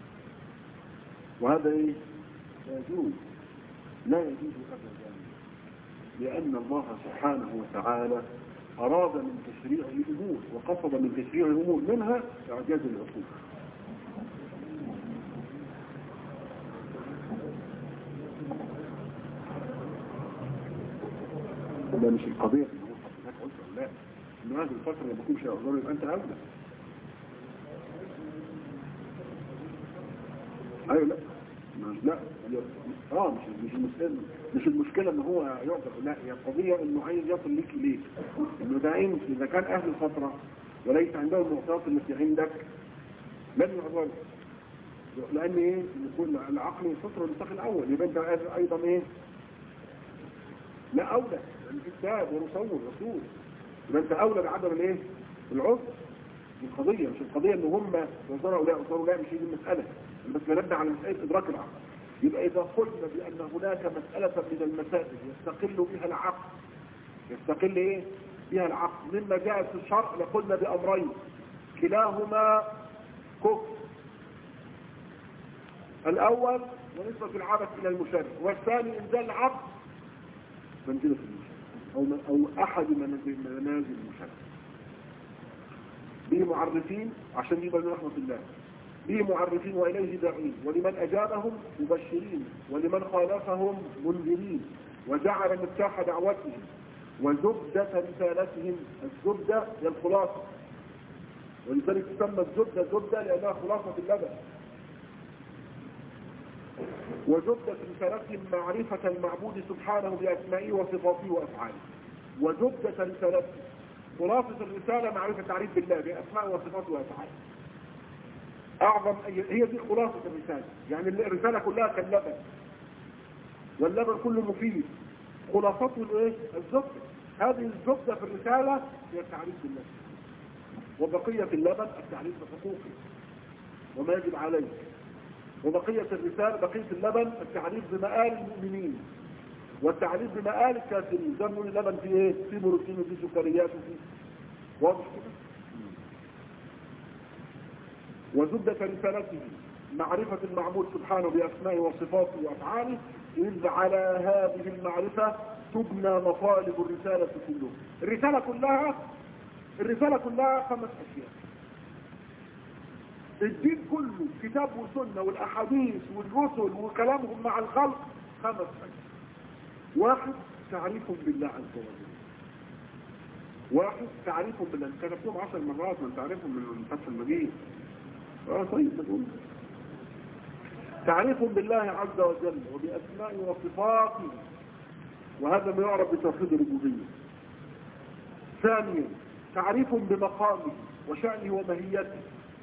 وهذا ايه؟ لا يجوز، لا يجوز ابدا، لأن الله سبحانه وتعالى أراد من تشريع الأمور وقصد من تشريع الأمور منها إعجاز العقول. ده مش القضية ان هو حضرتك قلت ولا لا، ان هذه الفترة ما بيكونش يقدروا يبقى انت اولى. ايوه لا لا مش المشكلة ان هو يقدر، لا هي القضية انه عايز يصل ليك اليك، انه ده اذا كان اهل الفترة وليس عندهم المعطيات التي عندك لن يقدروا، لان ايه يكون العقل والفطره والمستقل الاول، يبقى انت ايضا ايه لا اولى، لان في كتاب ورسول رسول، يبقى انت اولى بعدم الايه العذر. القضيه مش القضيه ان هم وزروا لا وصاروا لا، مش هي المساله، بس بنبدا على مساله ادراك العقل. يبقى اذا قلنا بان هناك مساله من المسائل يستقل بها العقل، يستقل ايه بها العقل مما جاء في الشرع، لقلنا بامرين كلاهما كفر. الأول ونسبة العبث إلى المشرع، والثاني إنزال العبد منزلة المشرع أو أحد منازل المشرع. به معرفين عشان يبقى من رحمة الله، به معرفين وإليه داعين، ولمن أجابهم مبشرين، ولمن خالفهم منذرين، وجعل مفتاح دعوتهم وزبدة رسالتهم. الزبدة هي الخلاصة، ولذلك تسمى الزبدة زبدة لأنها خلاصة اللبن. وزبدة رسالتهم معرفة المعبود سبحانه بأسمائه وصفاته وأفعاله. وزبدة رسالتهم خلاصة الرسالة معرفة تعريف بالله بأسمائه وصفاته وأفعاله. أعظم هي دي خلاصة الرسالة، يعني الرسالة كلها كاللبن، واللبن كله مفيد، خلاصته الايه الزبدة. هذه الزبدة في الرسالة هي التعريف بالله، وبقية اللبن التعريف بحقوقه وما يجب عليه، وبقية الرسالة بقية اللبن التعريف بمآل المؤمنين والتعريف بمآل الكافرين. زي ما نقول اللبن فيه ايه؟ فيه بروتين وفيه سكريات وفيه، واضح كده. وزبدة رسالته معرفة المعبود سبحانه بأسمائه وصفاته وأفعاله، إذ على هذه المعرفة تبنى مطالب الرسالة كلها. الرسالة كلها 5 أشياء. الدين كله كتاب وسنة والأحاديث والرسل وكلامهم مع الخلق 5 أشياء. 1 تعريف بالله عز وجل. 1 تعريف بالله، كتبتهم 10 مرات من تعريفهم من فتح المدينة. طيب تقول تعريف بالله عز وجل وبأسمائه وصفاته، وهذا ما يعرف بتوحيد الربوبية. 2 تعريف بمقامه وشأنه وماهيته،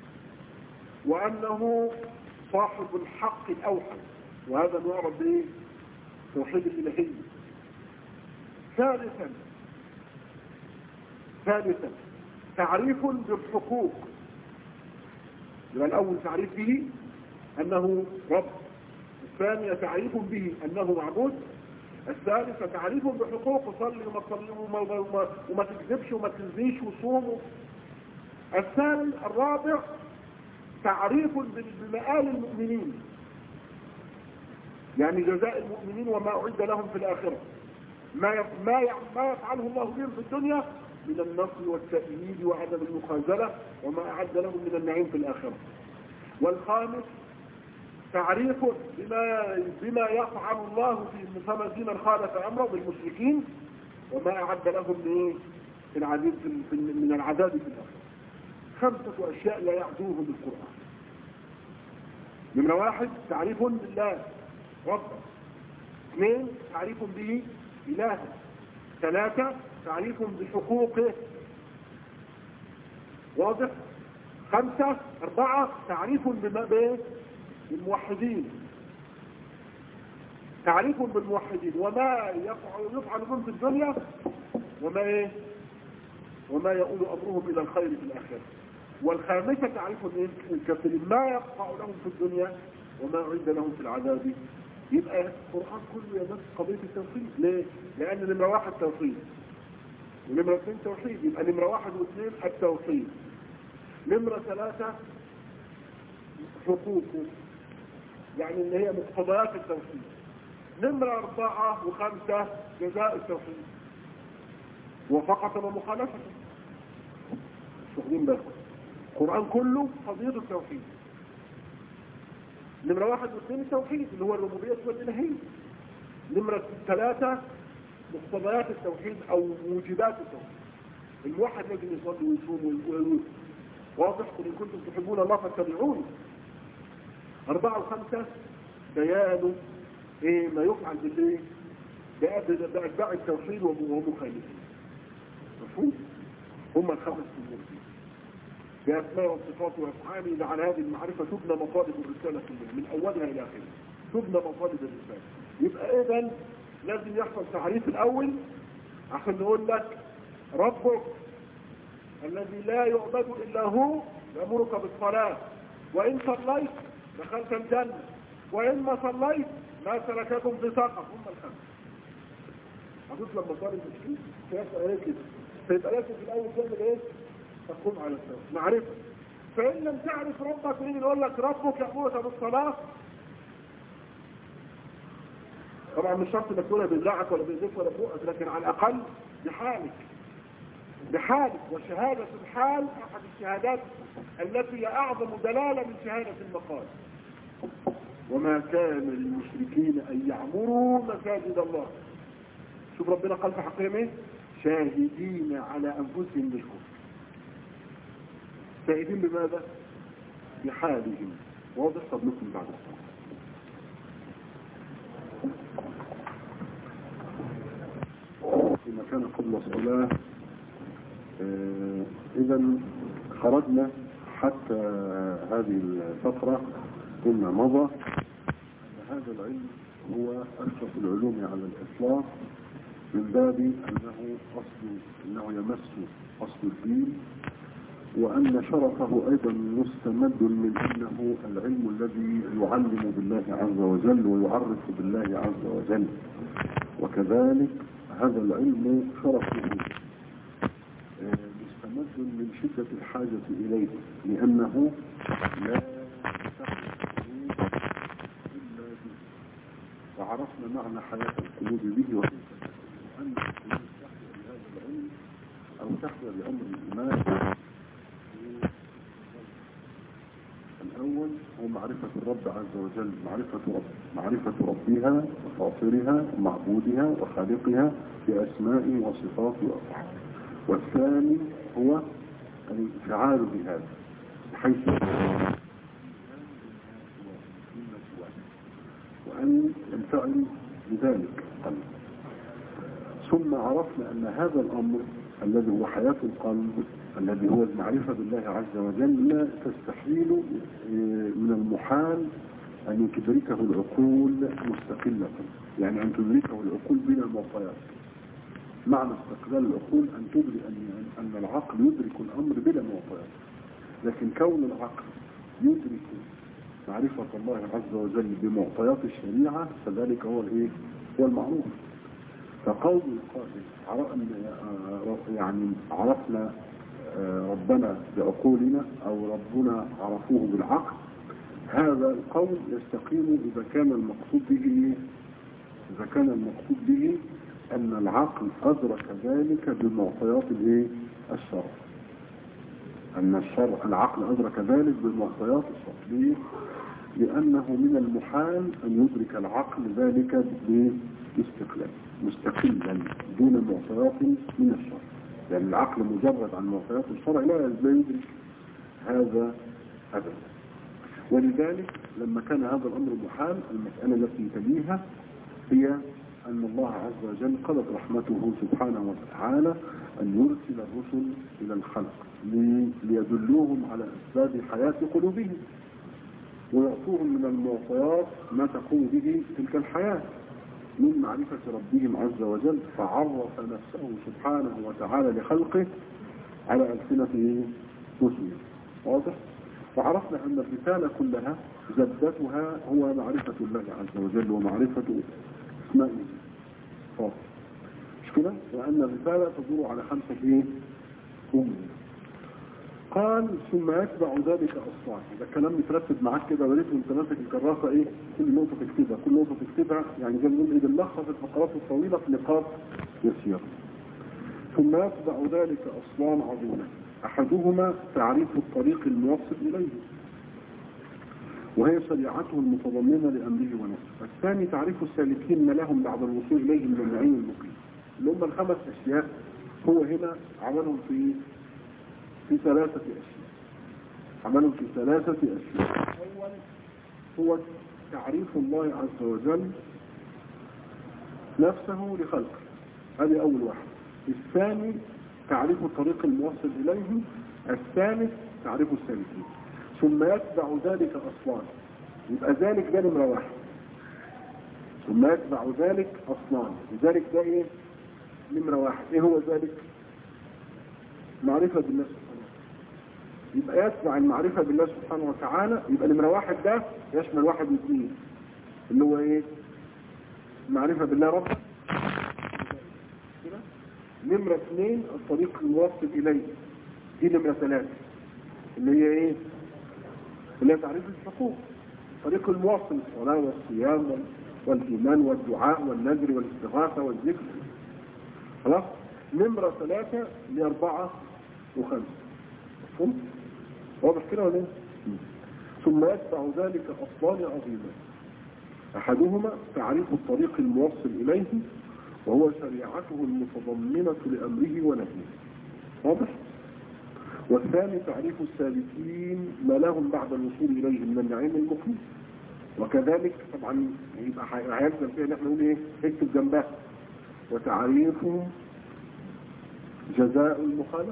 وأنه صاحب الحق الأوحد، وهذا ما يعرف بتوحيد الإلهية. 3 تعريف بالحقوق، يبقى الأول تعريف به أنه رب، الثاني تعريف به أنه معبود، الثالث تعريف بحقوق، صلي وما تصلي وما تكذبش وما تزنيش وصوم. الرابع تعريف بمآل المؤمنين، يعني جزاء المؤمنين وما أعد لهم في الآخرة، ما يفعله الله بهم في الدنيا من النصر والتأييد وعدم المخاذلة، وما أعد لهم من النعيم في الآخرة. والخامس تعريف بما يفعل الله في من خالف أمره بالمشركين، وما أعد لهم في العذاب من العذاب في الآخرة. 5 أشياء لا يعدوهم القرآن. نمرة 1 تعريف بالله ربا، 2 تعريف به إلها، 3 تعريف بحقوقه، واضح. 4 تعريف بالموحدين، تعريف بالموحدين وما يفعل بهم في الدنيا وما يؤول أمرهم إلى الخير في الآخرة. والخامسة تعريف الكافرين، ما يقع لهم في الدنيا وما أعد لهم في العذاب. يبقى القرآن كله يمس قضية التوحيد. ليه؟ لأن نمرة 1 توحيد، ونمرة 2 توحيد، يبقى نمرة 1 و2 التوحيد. نمرة 3 حقوقه، يعني اللي هي مقتضيات التوحيد. نمرة 4 و5 جزاء التوحيد وفقط ومخالفة. واخدين بالكم؟ القرآن كله قضية التوحيد. نمرة 1 و2 التوحيد اللي هو الربوبية والإلهية. نمرة 3 مقتضيات التوحيد أو موجبات التوحيد. الواحد لازم يصلي ويصوم ويقول واضح إن كنتم تحبون الله فاتبعوني. 4 و5 بيان إيه ما يفعل بالإيه؟ بأتباع التوحيد ومخالفه. مفهوم؟ هم ال5 أمور بأسماء وصفات وأفعال. إذا على هذه المعرفة تبنى مطالب الرسالة كلها من أولها إلى آخرها، تبنى مطالب الرسالة. يبقى إذن لازم يحصل تعريف الأول عشان نقول لك ربك الذي لا يعبد إلا هو يأمرك بالصلاة، وإن صليت دخلت الجنة، وإن ما صليت ما سلككم في سقر. هم ال5. هتطلب مطالب المشكلة فيبقى إيه كده؟ فيبقى لازم في الأول تعمل إيه؟ تقوم على السبب معرفة. فإن لم تعرف ربك ونيجي نقول لك ربك يأمرك بالصلاة، طبعا مش شرط انك تقولها بإذاعك ولا بإيديك ولا ببقك، لكن على الأقل بحالك. وشهادة الحال أحد الشهادات التي هي أعظم دلالة من شهادة المقال. وما كان للمشركين أن يعمروا مساجد الله. شوف ربنا قال في حقهم ايه؟ شاهدين على أنفسهم بالكفر. شاهدين بماذا؟ بحالهم. واضح؟ طب نكمل بعد الصلاة. فيما كان قبل الصلاة إذا خرجنا حتى هذه الفترة قلنا مضى أن هذا العلم هو أشرف العلوم على الإطلاق من باب أنه يمس أصل الدين، وأن شرفه أيضا مستمد من أنه العلم الذي يعلم بالله عز وجل ويعرف بالله عز وجل. وكذلك هذا العلم شرفه مستمد من شدة الحاجة إليه، لأنه لا تحدث إلا به. وعرفنا معنى حياة القلوب به وكيف أن القلوب تحيا بهذا العلم أو تحيا بأمر الإيمان. الأول هو معرفة الرب عز وجل، معرفة ربها وفاطرها ومعبودها وخالقها بأسمائه وصفاته وأفعاله. والثاني هو الانفعال بهذا بحيث وأن ينفعل بذلك القلب. ثم عرفنا أن هذا الأمر الذي هو حياة القلب الذي هو المعرفة بالله عز وجل لا تستحيل من المحال أن تدركه العقول مستقلة، يعني أن تدركه العقول بلا معطيات. معنى استقلال العقول أن تدرك أن العقل يدرك الأمر بلا معطيات، لكن كون العقل يدرك معرفة الله عز وجل بمعطيات الشريعة فذلك هو هو المعروف. فقول القائل يعني عرفنا ربنا بعقولنا أو ربنا عرفوه بالعقل، هذا القول يستقيم إذا كان المقصود به أن العقل أدرك ذلك بمعطيات الشرع. أن العقل أدرك ذلك بمعطيات الشرع. ليه؟ لأنه من المحال أن يدرك العقل ذلك باستقلال مستقلا دون معطيات من الشرع. يعني العقل مجرد عن معطيات الشرع لا يدرك هذا أبدا. ولذلك لما كان هذا الأمر محال، المسألة التي تليها هي أن الله عز وجل قضت رحمته سبحانه وتعالى أن يرسل الرسل إلى الخلق ليدلوهم على أسباب حياة قلوبهم ويعطوهم من المعطيات ما تقوم به تلك الحياة من معرفة ربهم عز وجل. فعرف نفسه سبحانه وتعالى لخلقه على ألسنة رسله. واضح؟ وعرفنا أن الرسالة كلها زبدتها هو معرفة الله عز وجل ومعرفة اسمائه. مش كده؟ وأن الرسالة تدور على 5 أمور. قال ثم يتبع ذلك أصلاً. إذا الكلام مترتب معاك كده وريت انت ماسك الكراسة كل نقطة تكتبها يعني زي ما نقول بنلخص الفقرات الطويلة في نقاط يسيرة. ثم يتبع ذلك أصلاً عظيمة، أحدهما تعريف الطريق الموصل إليه وهي شريعته المتضمنة لأمره ونفسه. الثاني تعريف السالكين ما لهم بعد الوصول إليه من النعيم المقيم. اللي هم الخمس أشياء هو هنا عملهم في ثلاثة أشياء. عملهم في ثلاثة أشياء. الأول هو تعريف الله عز وجل نفسه لخلقه، هذه أول واحد. الثاني تعريف الطريق الموصل إليه. الثالث تعريف السالكين. ثم يتبع ذلك أصلان، يبقى ذلك ده نمرة واحد. ثم يتبع ذلك أصلان، لذلك ده إيه؟ نمرة واحد. إيه هو ذلك؟ معرفة بالله سبحانه وتعالى. يبقى يتبع المعرفة بالله سبحانه وتعالى. يبقى نمرة واحد ده يشمل واحد واثنين، اللي هو إيه؟ معرفة بالله ربنا. نمرة اثنين الطريق الموصل إليه، دي نمرة ثلاثة اللي هي إيه؟ اللي هي تعريف الحقوق، طريق الموصل، الصلاة والصيام والإيمان والدعاء والنذر والاستغاثة والذكر. خلاص؟ نمرة ثلاثة لأربعة وخمسة. مفهوم؟ واضح كده ولا ايه؟ ثم يتبع ذلك أصلان عظيمة. أحدهما تعريف الطريق الموصل إليه وهو شريعته المتضمنة لأمره ونهيه. واضح؟ والثاني تعريف السالكين ما لهم بعد الوصول إليه من النعيم المقيم. وكذلك طبعا يبقى هيلزم فيها نحن نقول ايه؟ اكتب جنبها وتعريفهم جزاء المخالف،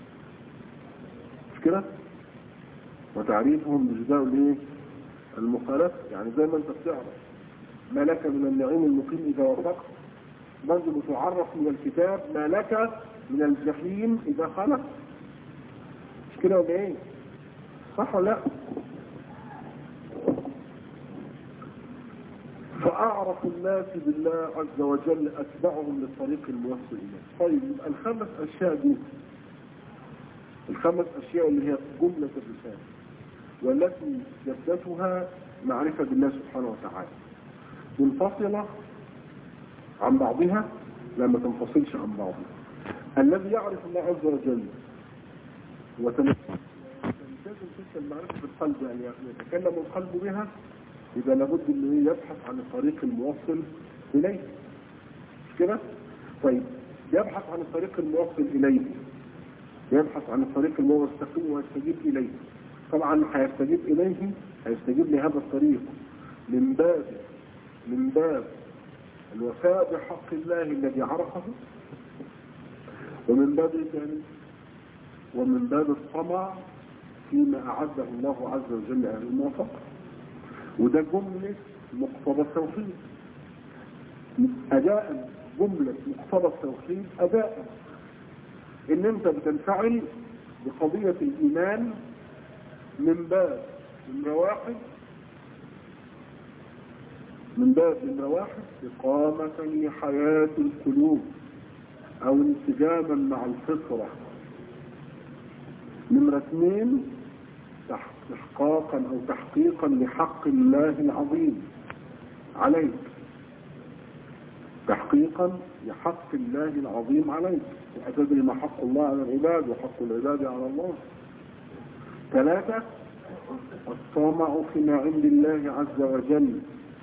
مش كده؟ وتعريفهم جزاء الايه؟ المخالف. يعني زي ما انت بتعرف ما لك من النعيم المقيم اذا وفقت، برضه بتعرف من الكتاب ما لك من الجحيم اذا خلق. مش كده ولا ايه؟ صح ولا لا؟ فأعرف الناس بالله عز وجل أتبعهم للطريق الموصل إليه. طيب الخمس أشياء دي، الخمس أشياء اللي هي جملة الرسالة والتي جدتها معرفة بالله سبحانه وتعالى، منفصلة عن بعضها؟ لا، ما تنفصلش عن بعضها. الذي يعرف الله عز وجل وتلتزم تلك المعرفة في القلب، يعني يتكلم القلب بها، إذا لابد أنه يبحث عن الطريق الموصل إليه. مش كده؟ طيب يبحث عن الطريق الموصل إليه، يبحث عن الطريق الموصل ويستجيب إليه. طبعا هيستجيب لهذا الطريق من باب الوفاء بحق الله الذي عرفه، ومن باب ثاني ومن باب الطمع فيما أعده الله عز وجل أهل الموافقة. وده جملة مقتضى التوحيد أداء، جملة مقتضى التوحيد أداء، إن أنت بتنفعل بقضية الإيمان من باب نمرة واحد إقامة لحياة القلوب أو انسجاما مع الفطرة. نمرة اثنين تحقيقا لحق الله العظيم عليك، تحقيقا لحق الله العظيم عليك. وأتدري ما حق الله على العباد وحق العباد على الله. ثلاثة الطمع فيما عند الله عز وجل،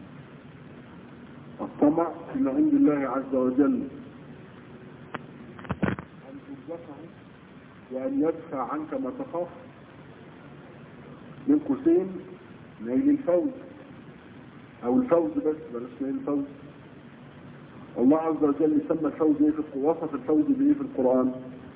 الطمع فيما عند الله عز وجل، أن ترزقه وأن يدفع عنك ما تخاف، من قوسين نيل الفوز او الفوز، بس بلاش نيل الفوز. الله عز وجل يسمى الفوز ايه في وصف الفوز بايه في القرآن؟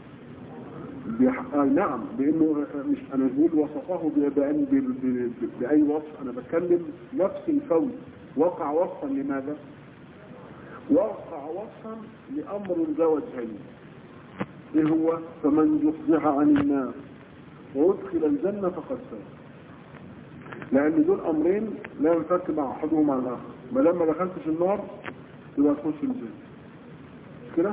نعم، بانه مش انا بقول وصفه باي وصف، انا بتكلم نفس الفوز وقع وصفا لماذا؟ وقع وصفا لامر ذا وجهين. ايه هو؟ فمن يخزح عن النار ويدخل الجنة فقد فاز. لأن دول أمرين لا ينفك مع أحدهما عن الآخر. ما لما دخلتش النار يبقى تخش الجنة. كده؟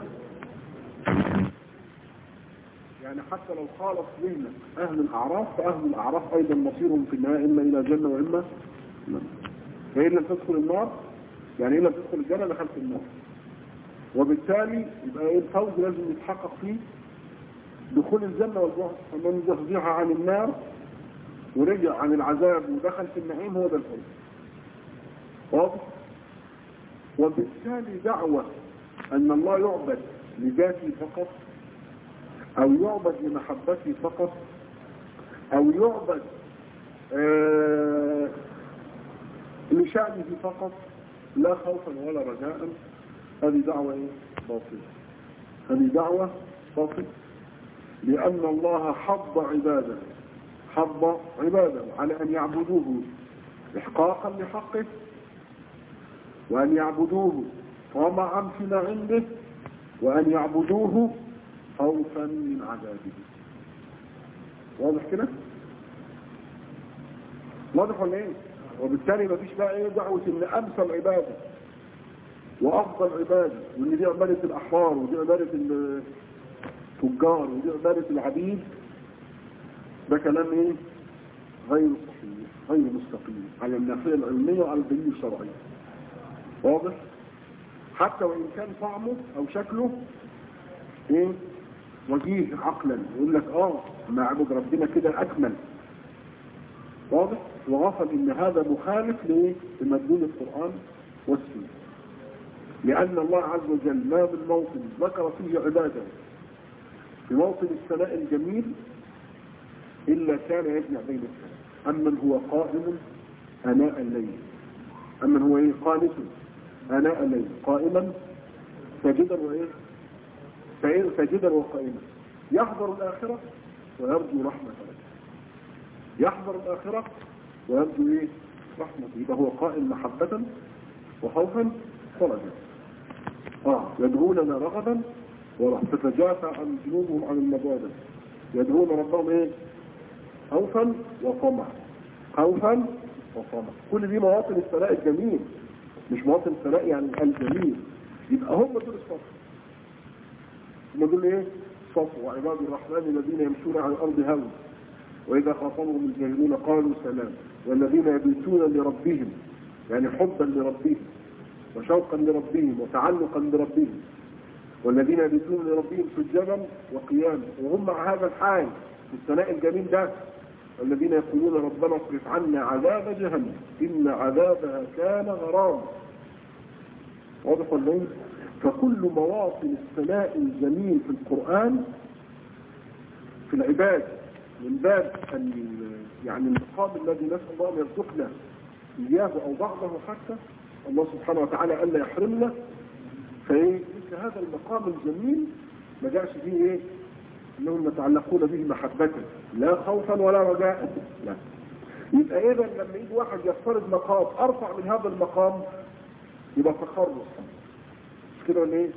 يعني حتى لو خالف ذهنك أهل الأعراف، فأهل الأعراف أيضا مصيرهم في النهاية إما إلى جنة وإما لا. فإن لم تدخل النار، يعني إن لم تدخل الجنة دخلت النار. وبالتالي يبقى إيه الفوز لازم يتحقق فيه دخول الجنة والبعد. فمن يخزح عن النار ورجع عن العذاب ودخل في النعيم هو ده الفوز. واضح؟ وبالتالي دعوة أن الله يعبد لذاته فقط، أو يعبد لمحبته فقط، أو يعبد لشأنه فقط لا خوفا ولا رجاء، هذه دعوة باطلة. هذه دعوة باطلة، لأن الله حض عباده على أن يعبدوه إحقاقا لحقه، وأن يعبدوه طمعا فيما عنده، وأن يعبدوه خوفا من عذابه. واضح كده؟ واضح ولا ايه؟ وبالتالي مفيش بقى ايه دعوة ان امثل عبادة وافضل عبادة، وان دي عبادة الاحرار، ودي عبادة التجار، ودي عبادة العبيد. ده كلام ايه؟ غير صحيح، غير مستقيم على الناحية العلمية وعلى الدليل الشرعي. واضح؟ حتى وان كان طعمه او شكله ايه؟ وجيه عقلا، يقول لك ما عبد ربنا كده اكمل. واضح؟ وغفل ان هذا مخالف لمدلول القرآن والسنة، لان الله عز وجل ما من موطن ذكر فيه عباده في موطن الثناء الجميل الا كان يجمع بين الثناء. امن هو قائم اناء الليل، امن هو قانت اناء الليل قائما ساجدا وقائما يحضر الاخره ويرجو رحمه الله، يحضر الاخره ويرجو رحمه. يبقى هو قائم محبه وخوفا ورجاء. يدعوننا رغبا ورهبا، تتجافى عن جنوبهم عن المضاجع، يدعون ربهم خوفا وطمعا، خوفا وطمعا. كل دي مواطن الثناء الجميل، مش مواطن الثناء يعني الجميل. يبقى هم دول الصف، هم دول صف. وعباد الرحمن الذين يمشون على الارض هونا واذا خاطبهم الجاهلون قالوا سلام، والذين يبيتون لربهم يعني حبا لربهم وشوقا لربهم وتعلقا بربهم، والذين يبيتون لربهم سجدا وقياما، وهم مع هذا الحال في الثناء الجميل ده. الذين يقولون ربنا اصرف عنا عذاب جهنم إن عذابها كان غراما. واضح ولا ايه؟ فكل مواطن الثناء الجميل في القرآن في العباد من باب يعني المقام الذي نسأل الله أن يرزقنا إياه أو بعضه حتى، الله سبحانه وتعالى ألا يحرمنا. مثل هذا المقام الجميل ما جاءش فيه انهم يتعلقون به محبة لا خوفا ولا رجاء. لا. يبقى اذا لما يجي واحد يفترض مقام ارفع من هذا المقام يبقى تخرص، مش كده ولا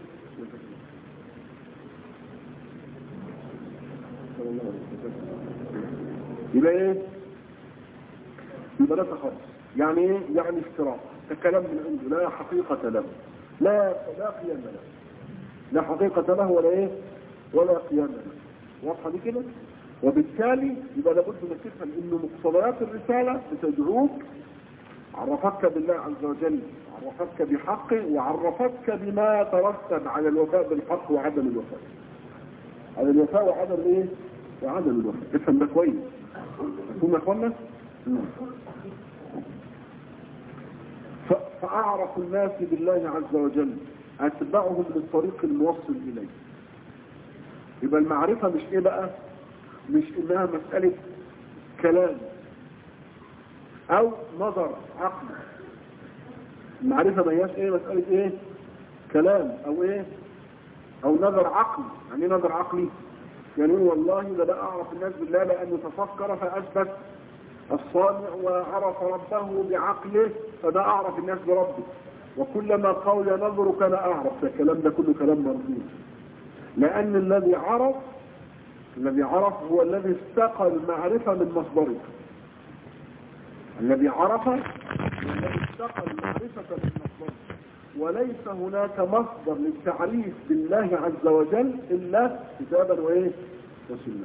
يبقى يبقى ده تخرص. يعني يعني افتراء، كلام من عنده لا حقيقة له، لا قيام له، لا حقيقة له ولا قيام له. واضحة دي كده؟ وبالتالي يبقى لابد من تفهم انه مقتضيات الرسالة بتدعوك، عرفتك بالله عز وجل، عرفتك بحقه، وعرفتك بما ترتب على الوفاء بالحق وعدم الوفاء، على الوفاء وعدم وعدم الوفاء. تفهم ده كويس. مفهوم يا اخوانا؟ فأعرف الناس بالله عز وجل أتبعهم للطريق الموصل إليه. يبقى المعرفة مش بقى؟ مش إنها مسألة كلام أو نظر عقلي. المعرفة ما هياش مسألة كلام أو نظر عقلي. يعني نظر عقلي يعني والله لا أعرف الناس بالله لأنه تفكر فأثبت الصانع وعرف ربه بعقله فده أعرف الناس بربه، وكلما قول نظرك لا أعرف. الكلام ده كله كلام مرفوض، لأن الذي عرف هو الذي استقى المعرفة من مصدره. الذي عرف هو الذي استقى المعرفة من مصدره، وليس هناك مصدر للتعريف بالله عز وجل إلا كتابا وسنة.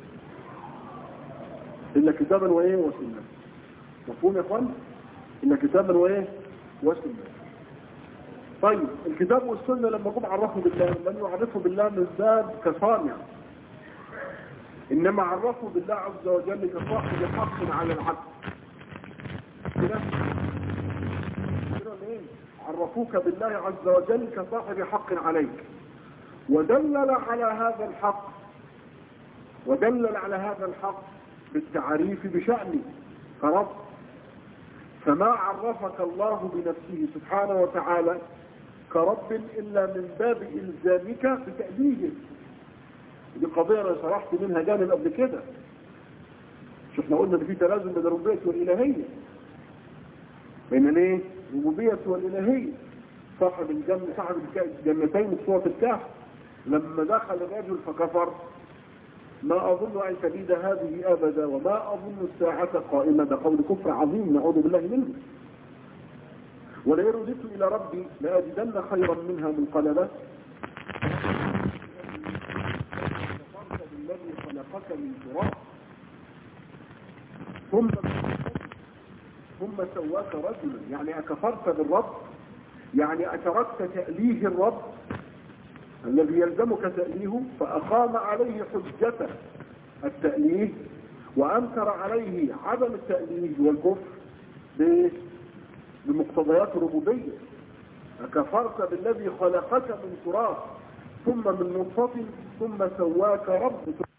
إلا كتابا وسنة. مفهوم يا اخوان؟ إلا كتابا وسنة. طيب الكتاب والسنة لما جم عرفوا بالله لم يعرفوا بالله من باب كصانع، إنما عرفوا بالله عز وجل كصاحب حق على العبد. كده عرفوك بالله عز وجل كصاحب حق عليك، ودلل على هذا الحق بالتعريف بشأنه كرب. فما عرفك الله بنفسه سبحانه وتعالى كرب إلا من باب إلزامك بتأليهه. دي قضية أنا شرحت منها جانب قبل كده. شفنا قلنا ان في تلازم بين الربوبية والإلهية، بين الايه؟ الربوبية والإلهية. صاحب الجنتين في سورة الكهف لما دخل الرجل فكفر: ما أظن أن تبيد هذه أبدا وما أظن الساعة قائمة. ده قول كفر عظيم نعوذ بالله منه. ولئن رددت إلى ربي لأجدن خيرا منها منقلبا. كفرت بالذي خلقك من تراب ثم سواك رجلا. يعني أكفرت بالرب، يعني أتركت تأليه الرب الذي يلزمك تأليهه، فأقام عليه حجة التأليه وأنكر عليه عدم التأليه والكفر بمقتضيات الربوبية. أكفرت بالذي خلقك من تراب ثم من نطفة ثم سواك رب